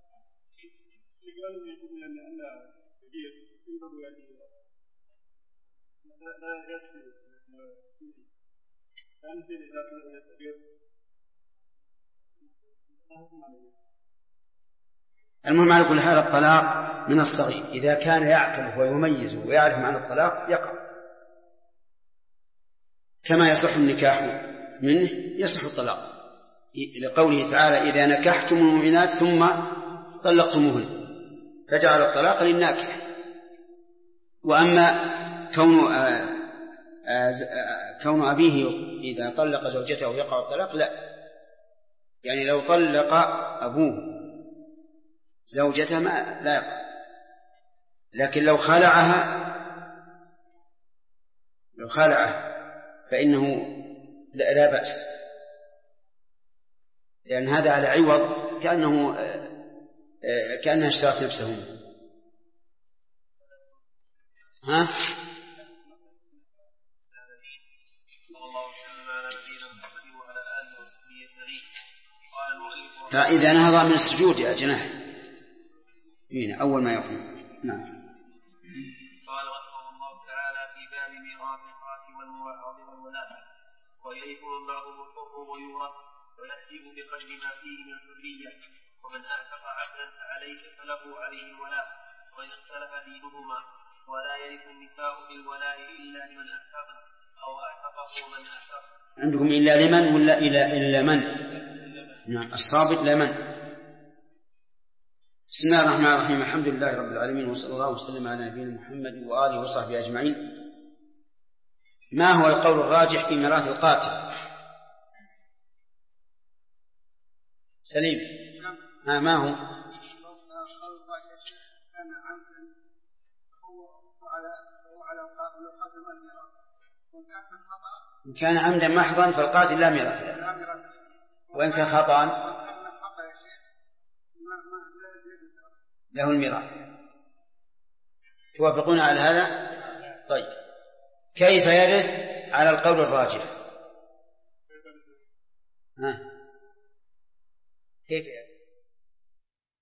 S2: المهم على كل حال الطلاق من الصغير إذا كان يعقل ويميز ويعرف معنى الطلاق يقع، كما يصح النكاح منه يصح الطلاق، لقوله تعالى إذا نكحتم المؤمنات ثم طلقتموهن فجعل الطلاق للناكح. وأما كون أبيه إذا طلق زوجته يقع الطلاق لا، يعني لو طلق أبوه زوجته ما لا يقع، لكن لو خالعها فإنه لا بأس، لأن هذا على عوض كأنها اشترت نفسه منه. فإذا نهض من السجود يا جناح هنا أول ما يقوم. نعم.
S4: قال رحمه الله تعالى في باب ميراث القاتل والموعظ والولاء ويرث من بعضه الحر ويورث ويحجب بقدر ما فيه من الحرية، ومن أعتق عبدا فله عليه الولاء وإن اختلف دينهما، ولا يرث النساء بالولاء إلا لمن أعتق أو أعتقه من أعتق.
S2: عندكم إلا لمن ولا إلا من؟ نعم الصابت لمن. بسم الله الرحمن الرحيم. الحمد لله رب العالمين وصلى الله وسلم على نبينا محمد وآله وصحبه أجمعين. ما هو القول الراجح في ميراث القاتل؟ سليم. ما هو؟ إن كان عمدا محضا فالقاتل لا ميراث له، وإن كان خطأ له الميراث. توافقون على هذا؟ طيب كيف يرث على القول الراجح؟ كيف يرث؟